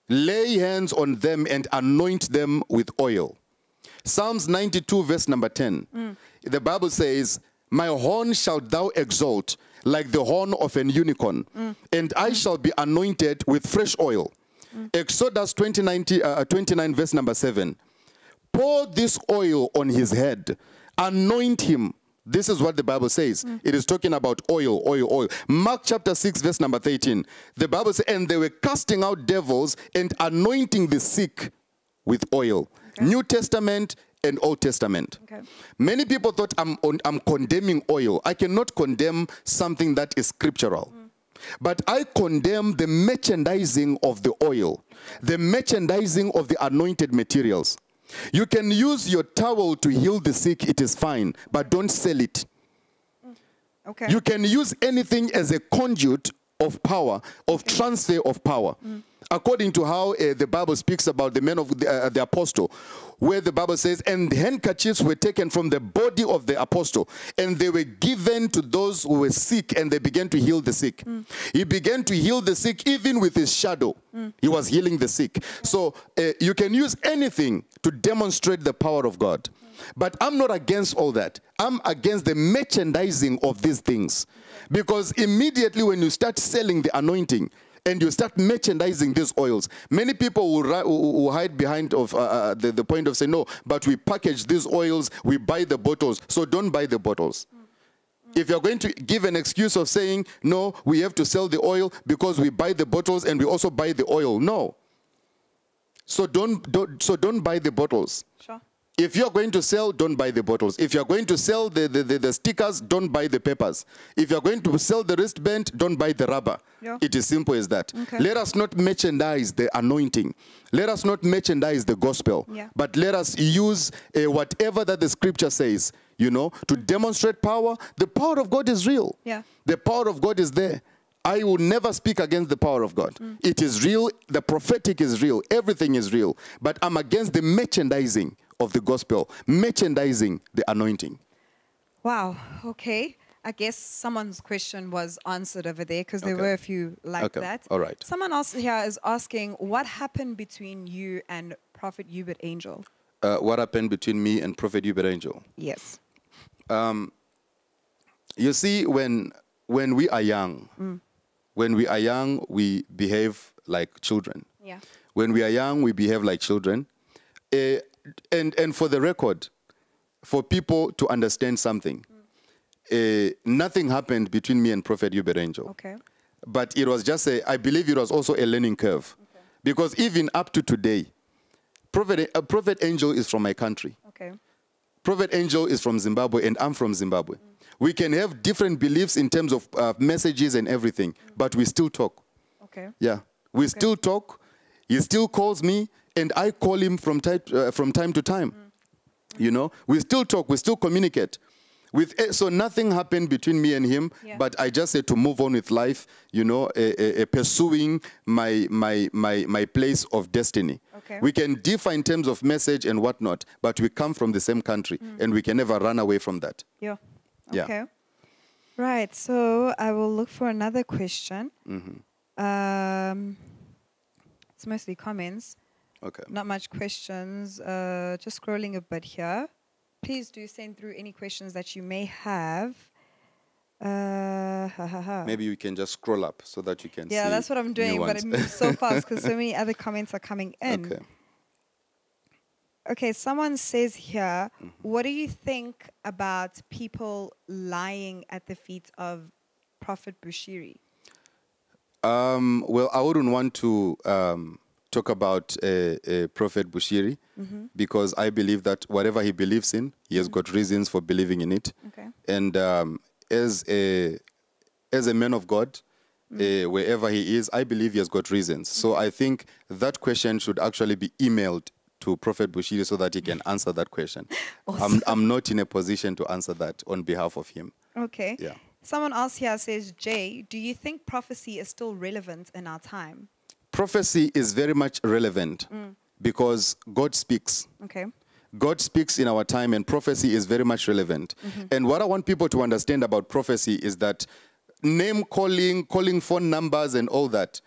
Lay hands on them and anoint them with oil. Psalms 92 verse number 10. The Bible says, my horn shalt thou exalt like the horn of an unicorn, and I shall be anointed with fresh oil. Exodus 29 verse number 7. Pour this oil on his head, anoint him. This is what the Bible says. It is talking about oil, oil, oil. Mark chapter 6 verse number 13. The Bible says, and they were casting out devils and anointing the sick with oil. Okay. New Testament and Old Testament. Okay. Many people thought I'm condemning oil. I cannot condemn something that is scriptural. But I condemn the merchandising of the oil, the merchandising of the anointed materials. You can use your towel to heal the sick, it is fine, but don't sell it. Okay. You can use anything as a conduit of power, of transfer of power. According to how the Bible speaks about the men of the apostle, where the Bible says, and handkerchiefs were taken from the body of the apostle, and they were given to those who were sick, and they began to heal the sick. He began to heal the sick even with his shadow. He was healing the sick. So you can use anything to demonstrate the power of God. But I'm not against all that. I'm against the merchandising of these things. Because immediately when you start selling the anointing, and you start merchandising these oils, many people will hide behind of the point of saying, no, but we package these oils, we buy the bottles. So don't buy the bottles. If you're going to give an excuse of saying, no, we have to sell the oil because we buy the bottles and we also buy the oil. No. So don't buy the bottles. Sure. If you're going to sell, don't buy the bottles. If you're going to sell the stickers, don't buy the papers. If you're going to sell the wristband, don't buy the rubber. Yeah. It is simple as that. Okay. Let us not merchandise the anointing. Let us not merchandise the gospel. Yeah. But let us use whatever that the scripture says, you know, to demonstrate power. The power of God is real. Yeah. The power of God is there. I will never speak against the power of God. It is real. The prophetic is real. Everything is real. But I'm against the merchandising of the gospel, merchandising the anointing. Wow. Okay. I guess someone's question was answered over there because there were a few like that. All right. Someone else here is asking, what happened between you and Prophet Hubert Angel? What happened between me and Prophet Hubert Angel? Yes. You see, when we are young, we behave like children. Yeah. When we are young, we behave like children. And for the record, for people to understand something, nothing happened between me and Prophet Hubert Angel. Okay. But it was just I believe it was also a learning curve. Okay. Because even up to today, Prophet Angel is from my country. Okay. Prophet Angel is from Zimbabwe, and I'm from Zimbabwe. We can have different beliefs in terms of messages and everything, but we still talk. Okay. Yeah. We still talk. He still calls me, and I call him from time to time. You know, we still talk, we still communicate. So nothing happened between me and him, but I just said to move on with life, you know, pursuing my place of destiny. Okay. We can differ in terms of message and whatnot, but we come from the same country, and we can never run away from that. Yeah. Okay. Yeah. Right. So I will look for another question. It's mostly comments. Okay. Not much questions. Just scrolling a bit here. Please do send through any questions that you may have. Maybe you can just scroll up so that you can see. Yeah, that's what I'm doing, but it moves so fast because so many other comments are coming in. Okay. Okay, someone says here, what do you think about people lying at the feet of Prophet Bushiri? Well, I wouldn't want to talk about Prophet Bushiri because I believe that whatever he believes in, he has got reasons for believing in it. Okay. And as a man of God, wherever he is, I believe he has got reasons. So I think that question should actually be emailed to Prophet Bushiri so that he can answer that question. Awesome. I'm not in a position to answer that on behalf of him. Okay. Yeah. Someone else here says, Jay, do you think prophecy is still relevant in our time? Prophecy is very much relevant because God speaks. Okay. God speaks in our time, and prophecy is very much relevant. And what I want people to understand about prophecy is that name calling, calling phone numbers and all that,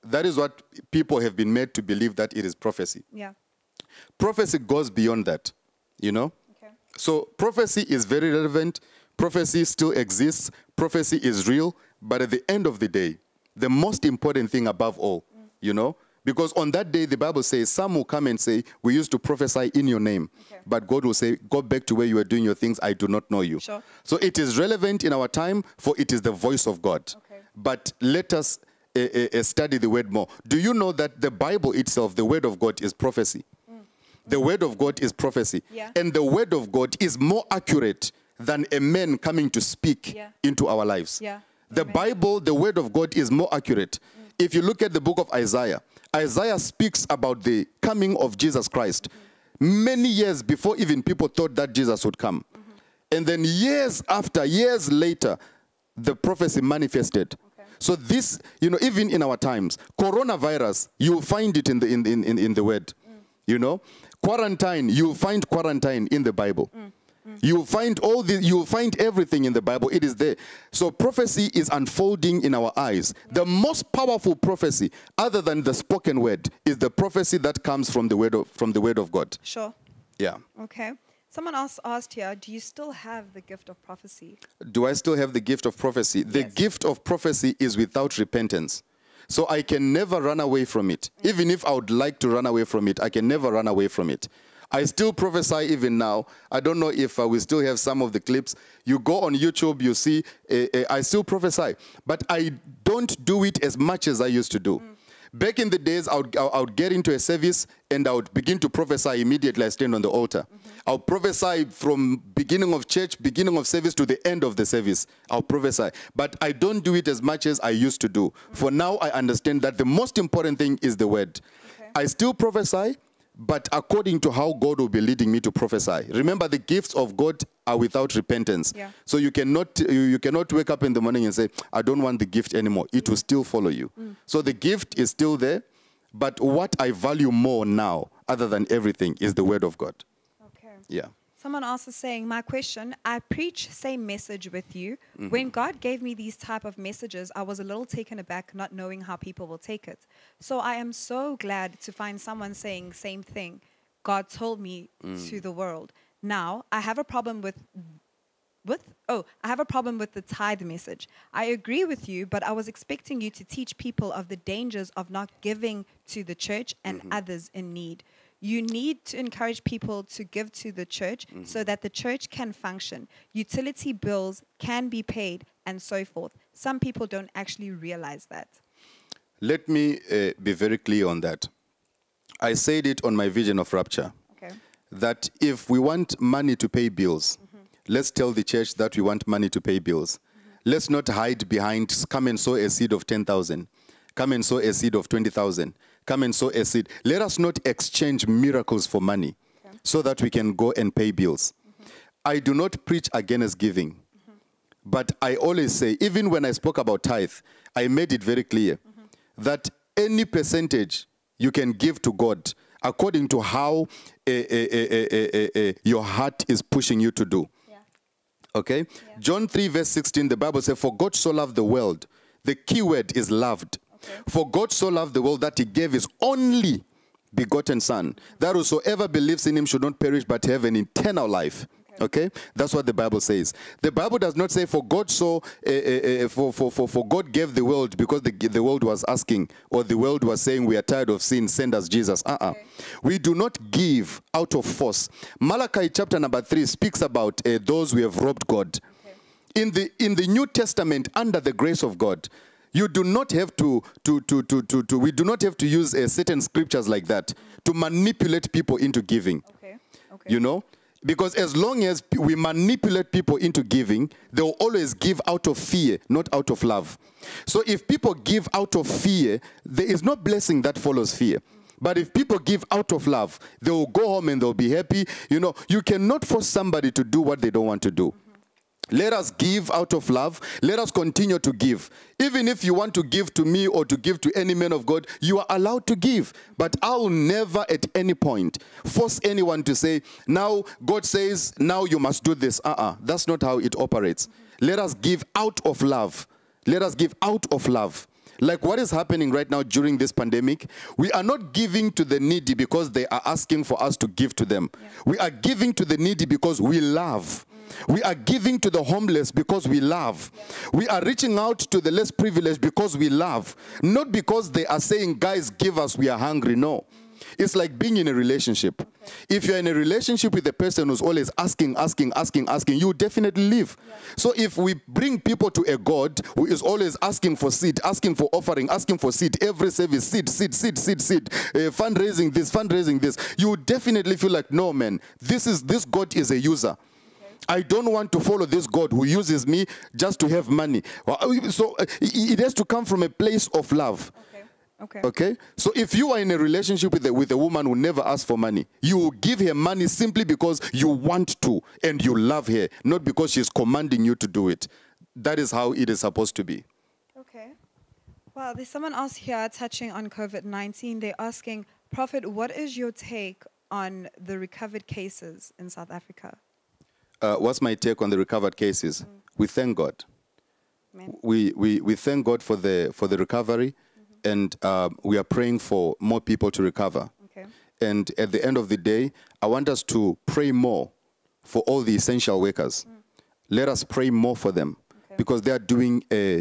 that is what people have been made to believe, that it is prophecy. Yeah. Prophecy goes beyond that, you know? Okay. So prophecy is very relevant. Prophecy still exists. Prophecy is real. But at the end of the day, the most important thing above all, you know, because on that day, the Bible says, some will come and say, we used to prophesy in your name. Okay. But God will say, go back to where you were doing your things. I do not know you. Sure. So it is relevant in our time, for it is the voice of God. Okay. But let us study the word more. Do you know that the Bible itself, the word of God, is prophecy? The word of God is prophecy. Yeah. And the word of God is more accurate than a man coming to speak into our lives. Yeah. The Bible, the word of God, is more accurate. If you look at the book of Isaiah, Isaiah speaks about the coming of Jesus Christ many years before even people thought that Jesus would come. And then years after, years later, the prophecy manifested. Okay. So this, you know, even in our times, coronavirus, you will find it in the word. You know, quarantine, you will find quarantine in the Bible. You will find all this, you will find everything in the Bible. It is there. So prophecy is unfolding in our eyes. The most powerful prophecy, other than the spoken word, is the prophecy that comes from the word of God. Sure. Yeah. Okay. Someone else asked here, do you still have the gift of prophecy? Do I still have the gift of prophecy? The gift of prophecy is without repentance. So I can never run away from it. Even if I would like to run away from it, I can never run away from it. I still prophesy even now. I don't know if we still have some of the clips. You go on YouTube, you see, I still prophesy. But I don't do it as much as I used to do. Back in the days, I would get into a service and I would begin to prophesy immediately I stand on the altar. I'll prophesy from beginning of church, beginning of service to the end of the service. I'll prophesy. But I don't do it as much as I used to do. For now, I understand that the most important thing is the word. Okay. I still prophesy, but according to how God will be leading me to prophesy. Remember, the gifts of God are without repentance. Yeah. So you cannot wake up in the morning and say, I don't want the gift anymore. It will still follow you. So the gift is still there, but what I value more now, other than everything, is the word of God. Okay. Yeah. Someone else is saying, my question, I preach same message with you. When God gave me these type of messages, I was a little taken aback, not knowing how people will take it. So I am so glad to find someone saying same thing God told me to the world. Now, I have a problem with the tithe message. I agree with you, but I was expecting you to teach people of the dangers of not giving to the church and others in need. You need to encourage people to give to the church so that the church can function. Utility bills can be paid and so forth. Some people don't actually realize that. Let me be very clear on that. I said it on my vision of rapture. Okay. That if we want money to pay bills, let's tell the church that we want money to pay bills. Let's not hide behind, come and sow a seed of 10,000. Come and sow a seed of 20,000. Come and sow a seed. Let us not exchange miracles for money so that we can go and pay bills. I do not preach against giving. But I always say, even when I spoke about tithe, I made it very clear that any percentage you can give to God according to how your heart is pushing you to do. Okay? Yeah. John 3 verse 16, the Bible says, for God so loved the world. The key word is loved. Okay. For God so loved the world that he gave his only begotten son, that whosoever believes in him should not perish but have an eternal life. Okay? That's what the Bible says. The Bible does not say for God so for God gave the world because the world was asking, or the world was saying we are tired of sin, send us Jesus. Okay. We do not give out of force. Malachi chapter number 3 speaks about those who have robbed God. Okay. In the New Testament, under the grace of God, you do not have we do not have to use certain scriptures like that to manipulate people into giving. Okay. Okay. You know? Because as long as we manipulate people into giving, they will always give out of fear, not out of love. So if people give out of fear, there is no blessing that follows fear. But if people give out of love, they will go home and they'll be happy. You know, you cannot force somebody to do what they don't want to do. Let us give out of love. Let us continue to give. Even if you want to give to me or to give to any man of God, you are allowed to give. But I will never at any point force anyone to say, now God says, now you must do this. That's not how it operates. Let us give out of love. Let us give out of love. Like what is happening right now during this pandemic, we are not giving to the needy because they are asking for us to give to them. Yeah. We are giving to the needy because we love. We are giving to the homeless because we love. Yeah. We are reaching out to the less privileged because we love. Not because they are saying, guys, give us, we are hungry. No. It's like being in a relationship. Okay. If you're in a relationship with a person who's always asking, you definitely leave. Yeah. So if we bring people to a God who is always asking for seed, asking for offering, asking for seed, every service, seed, fundraising this, you definitely feel like, no, man, this God is a user. I don't want to follow this God who uses me just to have money. So it has to come from a place of love. Okay. So if you are in a relationship with a woman who never asks for money, you give her money simply because you want to and you love her, not because she's commanding you to do it. That is how it is supposed to be. Okay. Well, there's someone else here touching on COVID-19. They're asking, Prophet, what is your take on the recovered cases in South Africa? What's my take on the recovered cases? We thank God. We thank God for the recovery. And we are praying for more people to recover. Okay. And at the end of the day, I want us to pray more for all the essential workers. Let us pray more for them because they are doing an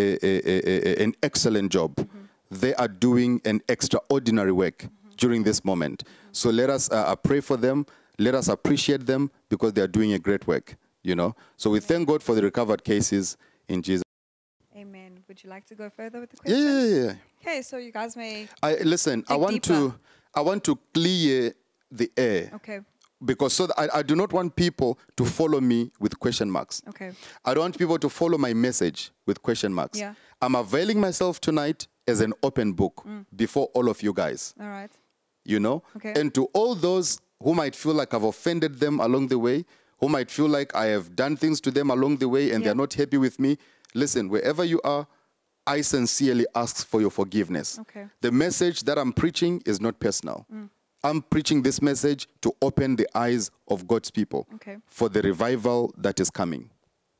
excellent job. They are doing an extraordinary work during this moment. So let us pray for them. Let us appreciate them because they are doing a great work. So we thank God for the recovered cases in Jesus. Amen. Would you like to go further with the question? Yeah. Okay, so you guys may listen. I want to clear the air. Okay. Because so that I do not want people to follow me with question marks. Okay. I don't want people to follow my message with question marks. Yeah. I'm availing myself tonight as an open book before all of you guys. All right. Okay. And to all those who might feel like I've offended them along the way, who might feel like I have done things to them along the way and they're not happy with me, listen, wherever you are, I sincerely ask for your forgiveness. Okay. The message that I'm preaching is not personal. I'm preaching this message to open the eyes of God's people for the revival that is coming.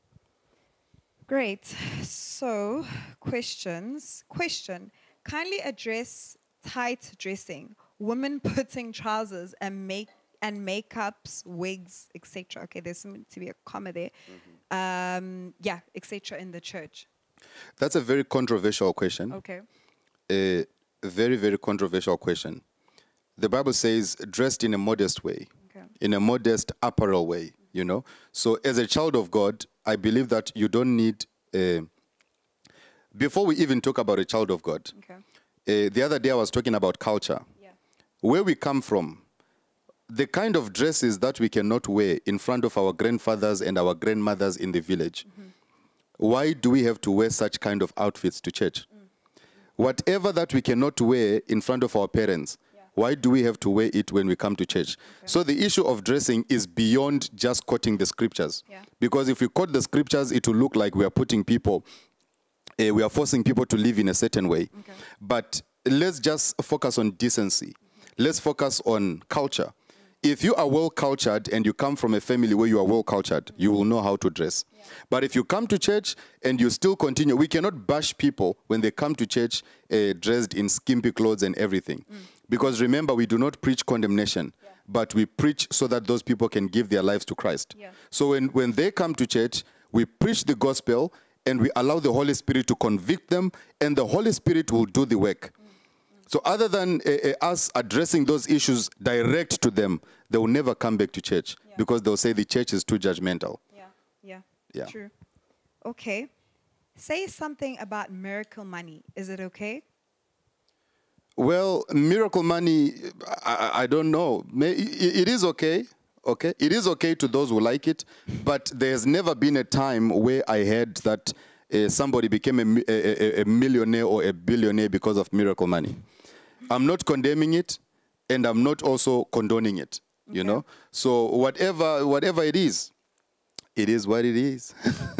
Great. So, questions. Question. Kindly address tight dressing, women putting trousers and makeups, wigs, etc. Okay, there's meant to be a comma there. Etc. in the church. That's a very controversial question. Okay. A very, very controversial question. The Bible says dressed in a modest way, in a modest apparel way, So as a child of God, I believe that you don't need, before we even talk about a child of God, the other day I was talking about culture. Yeah. Where we come from, the kind of dresses that we cannot wear in front of our grandfathers and our grandmothers in the village. Why do we have to wear such kind of outfits to church? Whatever that we cannot wear in front of our parents, why do we have to wear it when we come to church? So the issue of dressing is beyond just quoting the scriptures. Because if we quote the scriptures, it will look like we are putting people, we are forcing people to live in a certain way. But let's just focus on decency. Let's focus on culture. If you are well-cultured and you come from a family where you are well-cultured, you will know how to dress. But if you come to church and you still continue, we cannot bash people when they come to church dressed in skimpy clothes and everything. Because remember, we do not preach condemnation, but we preach so that those people can give their lives to Christ. So when they come to church, we preach the gospel and we allow the Holy Spirit to convict them, and the Holy Spirit will do the work. So other than us addressing those issues direct to them, they will never come back to church because they'll say the church is too judgmental. Yeah. True. Okay. Say something about miracle money. Is it okay? Well, miracle money, I don't know. It is okay. Okay, it is okay to those who like it, but there's never been a time where I heard that somebody became a millionaire or a billionaire because of miracle money. I'm not condemning it, and I'm not also condoning it, you know? So whatever it is what it is.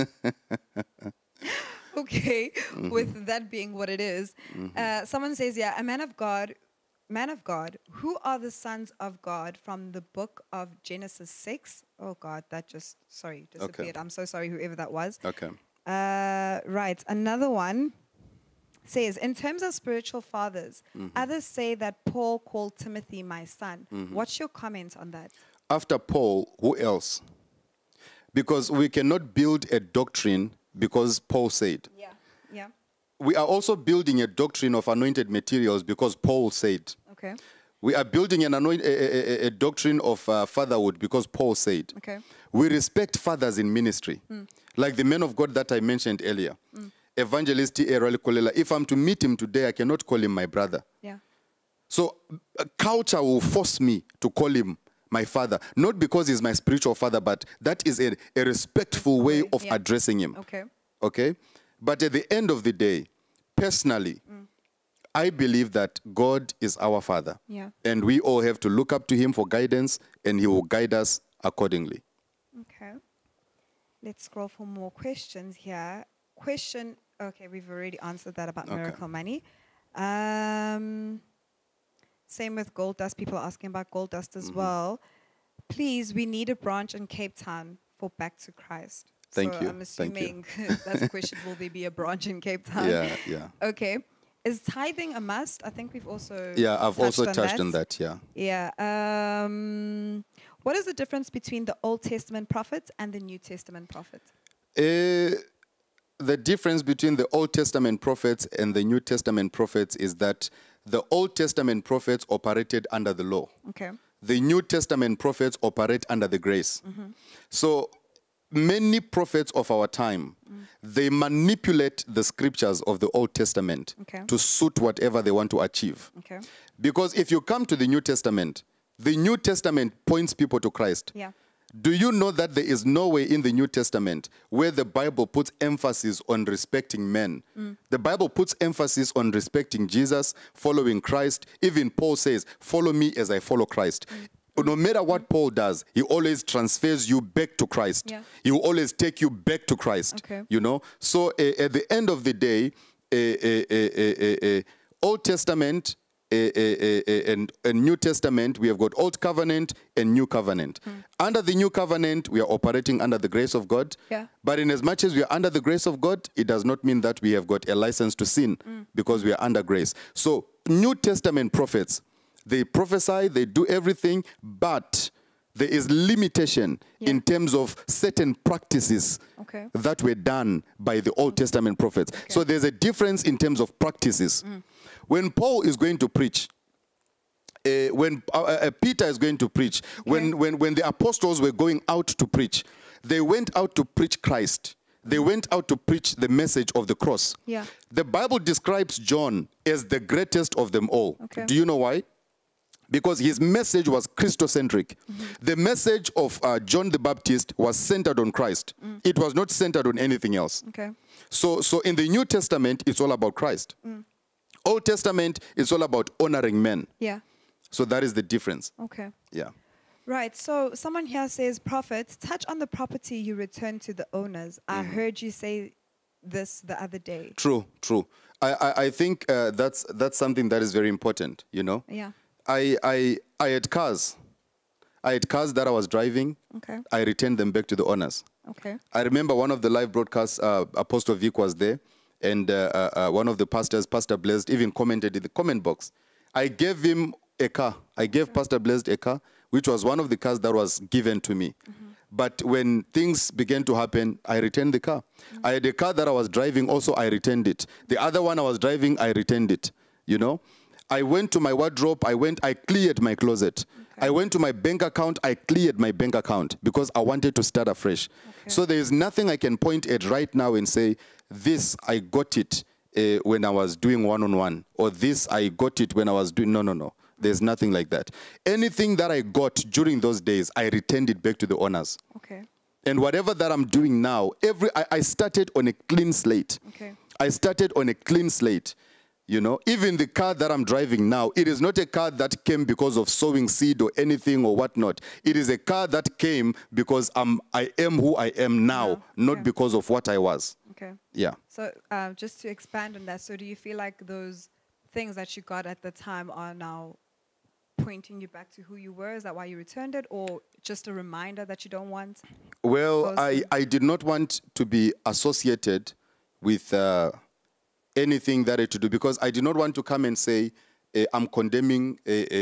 Okay, with that being what it is, someone says, a man of God, who are the sons of God from the book of Genesis 6? Oh God, that just, disappeared. Okay. I'm so sorry, whoever that was. Okay. Right, another one says, in terms of spiritual fathers, others say that Paul called Timothy my son. What's your comment on that? After Paul, who else? Because we cannot build a doctrine because Paul said. Yeah, yeah. We are also building a doctrine of anointed materials because Paul said. Okay. We are building a doctrine of fatherhood because Paul said. Okay. We respect fathers in ministry. Like the man of God that I mentioned earlier. Evangelist T.A. Kolela. If I'm to meet him today, I cannot call him my brother. Yeah. So culture will force me to call him my father. Not because he's my spiritual father, but that is a respectful way of addressing him. Okay. Okay? But at the end of the day, personally, I believe that God is our Father. Yeah. And we all have to look up to him for guidance, and he will guide us accordingly. Okay. Let's scroll for more questions here. Okay, we've already answered that about miracle money. Same with gold dust. People are asking about gold dust as well. Please, we need a branch in Cape Town for Back to Christ. Thank you. I'm assuming that's a question. Will there be a branch in Cape Town? Yeah, yeah. Okay. Is tithing a must? I think we've also I've also touched on that, yeah. Yeah. What is the difference between the Old Testament prophets and the New Testament prophets? The difference between the Old Testament prophets and the New Testament prophets is that the Old Testament prophets operated under the law. Okay. The New Testament prophets operate under the grace. So many prophets of our time, they manipulate the scriptures of the Old Testament to suit whatever they want to achieve. Okay. Because if you come to the New Testament points people to Christ. Yeah. Do you know that there is no way in the New Testament where the Bible puts emphasis on respecting men? The Bible puts emphasis on respecting Jesus, following Christ. Even Paul says, follow me as I follow Christ. No matter what Paul does, he always transfers you back to Christ. Yeah. He will always take you back to Christ. Okay. You know? So at the end of the day, Old Testament and New Testament, we have got Old Covenant and New Covenant. Under the New Covenant, we are operating under the grace of God. Yeah. But in as much as we are under the grace of God, it does not mean that we have got a license to sin because we are under grace. So New Testament prophets, they prophesy, they do everything, but there is limitation in terms of certain practices that were done by the Old Testament prophets. So there's a difference in terms of practices. When Paul is going to preach, when Peter is going to preach, when the apostles were going out to preach, they went out to preach Christ. They went out to preach the message of the cross. Yeah. The Bible describes John as the greatest of them all. Okay. Do you know why? Because his message was Christocentric. The message of John the Baptist was centered on Christ. It was not centered on anything else. Okay. So in the New Testament, it's all about Christ. Old Testament is all about honoring men. Yeah. So that is the difference. Okay. Yeah. Right. So someone here says, Prophet, touch on the property you returned to the owners. I heard you say this the other day. True. I think that's something that is very important, you know. Yeah. I had cars. I had cars that I was driving. Okay. I returned them back to the owners. Okay. I remember one of the live broadcasts, Apostle Vic was there, and one of the pastors, Pastor Blessed, even commented in the comment box. I gave him a car. I gave Pastor Blessed a car, which was one of the cars that was given to me. But when things began to happen, I returned the car. I had a car that I was driving also, I returned it. The other one I was driving, I returned it, you know. I went to my wardrobe, I cleared my closet. I went to my bank account, I cleared my bank account because I wanted to start afresh. So there is nothing I can point at right now and say, this, I got it when I was doing one-on-one, or this, I got it when I was doing, no. There's nothing like that. Anything that I got during those days, I returned it back to the owners. Okay. And whatever that I'm doing now, I started on a clean slate. Okay. I started on a clean slate. You know, even the car that I'm driving now, it is not a car that came because of sowing seed or anything or whatnot. It is a car that came because I am who I am now, not because of what I was. Okay. Yeah. So just to expand on that, so do you feel like those things that you got at the time are now pointing you back to who you were? Is that why you returned it, or just a reminder that you don't want? Well, I did not want to be associated with anything that I had to do, because I did not want to come and say, I'm condemning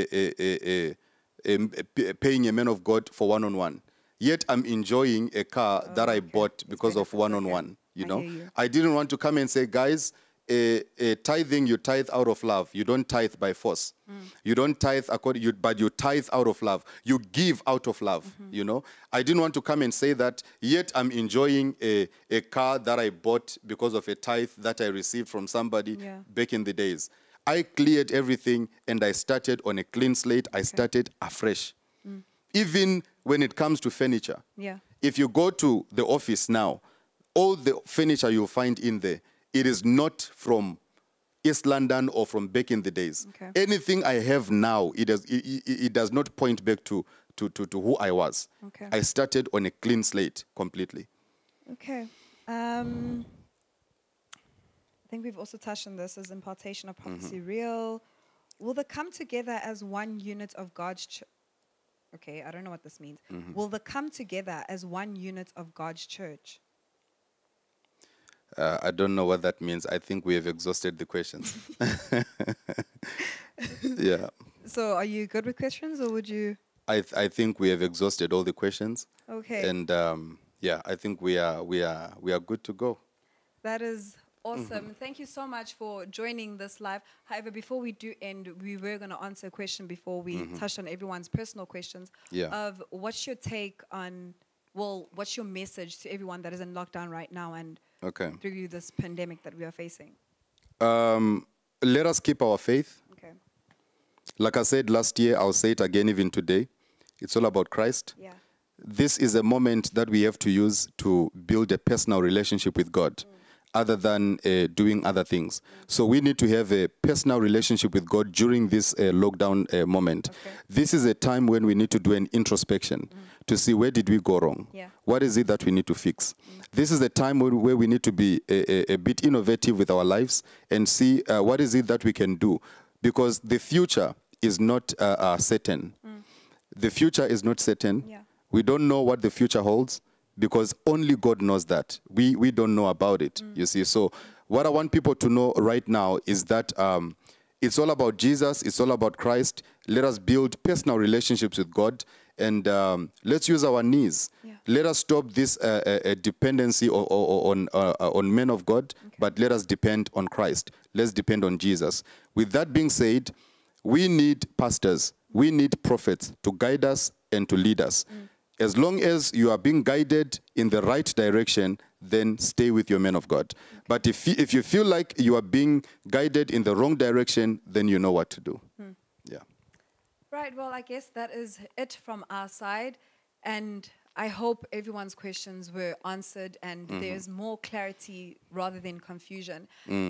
paying a man of God for one-on-one. Yet I'm enjoying a car that I bought because of one-on-one. You know, I didn't want to come and say, guys, tithing, you tithe out of love. You don't tithe by force. You don't tithe but you tithe out of love. You give out of love. You know, I didn't want to come and say that. Yet I'm enjoying a car that I bought because of a tithe that I received from somebody back in the days. I cleared everything and I started on a clean slate. I started afresh. Even when it comes to furniture. If you go to the office now, all the furniture you'll find in there, it is not from East London or from back in the days. Anything I have now, it does not point back to who I was. I started on a clean slate completely. Okay. I think we've also touched on this as impartation of prophecy real. Will they come together as one unit of God's church? Okay, I don't know what this means. Will they come together as one unit of God's church? I don't know what that means. I think we have exhausted the questions. Yeah. So are you good with questions, or would you? I think we have exhausted all the questions. Okay. And yeah, I think we are good to go. That is awesome. Thank you so much for joining this live. However, before we do end, we were going to answer a question before we touched on everyone's personal questions of what's your take on, well, what's your message to everyone that is in lockdown right now and through this pandemic that we are facing? Let us keep our faith. Okay. Like I said last year, I'll say it again even today. It's all about Christ. Yeah. This is a moment that we have to use to build a personal relationship with God, other than doing other things. So we need to have a personal relationship with God during this lockdown moment. This is a time when we need to do an introspection to see where did we go wrong? What is it that we need to fix? This is a time where we need to be a bit innovative with our lives and see what is it that we can do, because the future is not certain. The future is not certain. We don't know what the future holds, because only God knows that. We don't know about it, you see. So what I want people to know right now is that it's all about Jesus. It's all about Christ. Let us build personal relationships with God, and let's use our knees. Let us stop this dependency on men of God, but let us depend on Christ. Let's depend on Jesus. With that being said, we need pastors. We need prophets to guide us and to lead us. As long as you are being guided in the right direction, then stay with your men of God. But if you feel like you are being guided in the wrong direction, then you know what to do. Yeah. Right. Well, I guess that is it from our side. And I hope everyone's questions were answered and there's more clarity rather than confusion.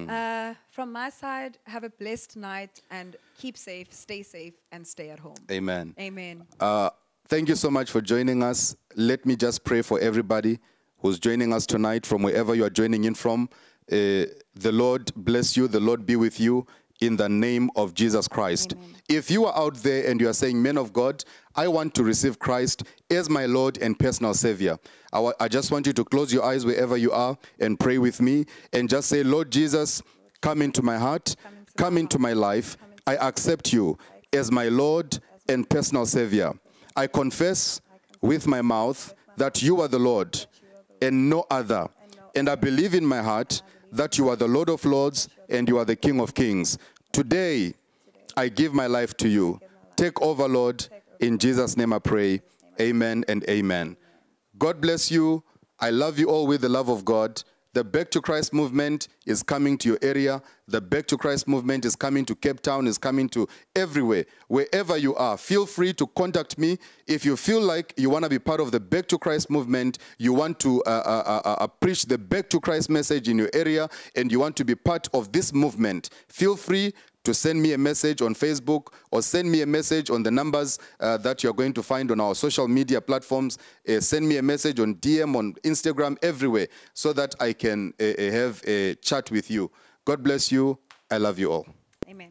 From my side, have a blessed night and keep safe, and stay at home. Amen. Amen. Thank you so much for joining us. Let me just pray for everybody who's joining us tonight from wherever you are joining in from. The Lord bless you. The Lord be with you in the name of Jesus Christ. Amen. If you are out there and you are saying, men of God, I want to receive Christ as my Lord and personal Savior, I just want you to close your eyes wherever you are and pray with me and just say, Lord Jesus, come into my heart, come into my life. I accept you as my Lord and personal Savior. I confess with my mouth that you are the Lord and no other. And I believe in my heart that you are the Lord of Lords and you are the King of Kings. Today, I give my life to you. Take over, Lord. In Jesus' name I pray. Amen and amen. God bless you. I love you all with the love of God. The Back to Christ movement is coming to your area. The Back to Christ movement is coming to Cape Town, is coming to everywhere. Wherever you are, feel free to contact me. If you feel like you want to be part of the Back to Christ movement, you want to preach the Back to Christ message in your area, and you want to be part of this movement, feel free to send me a message on Facebook or send me a message on the numbers that you're going to find on our social media platforms. Send me a message on DM, on Instagram, everywhere, so that I can have a chat with you. God bless you. I love you all. Amen.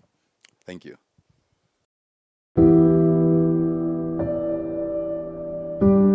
Thank you.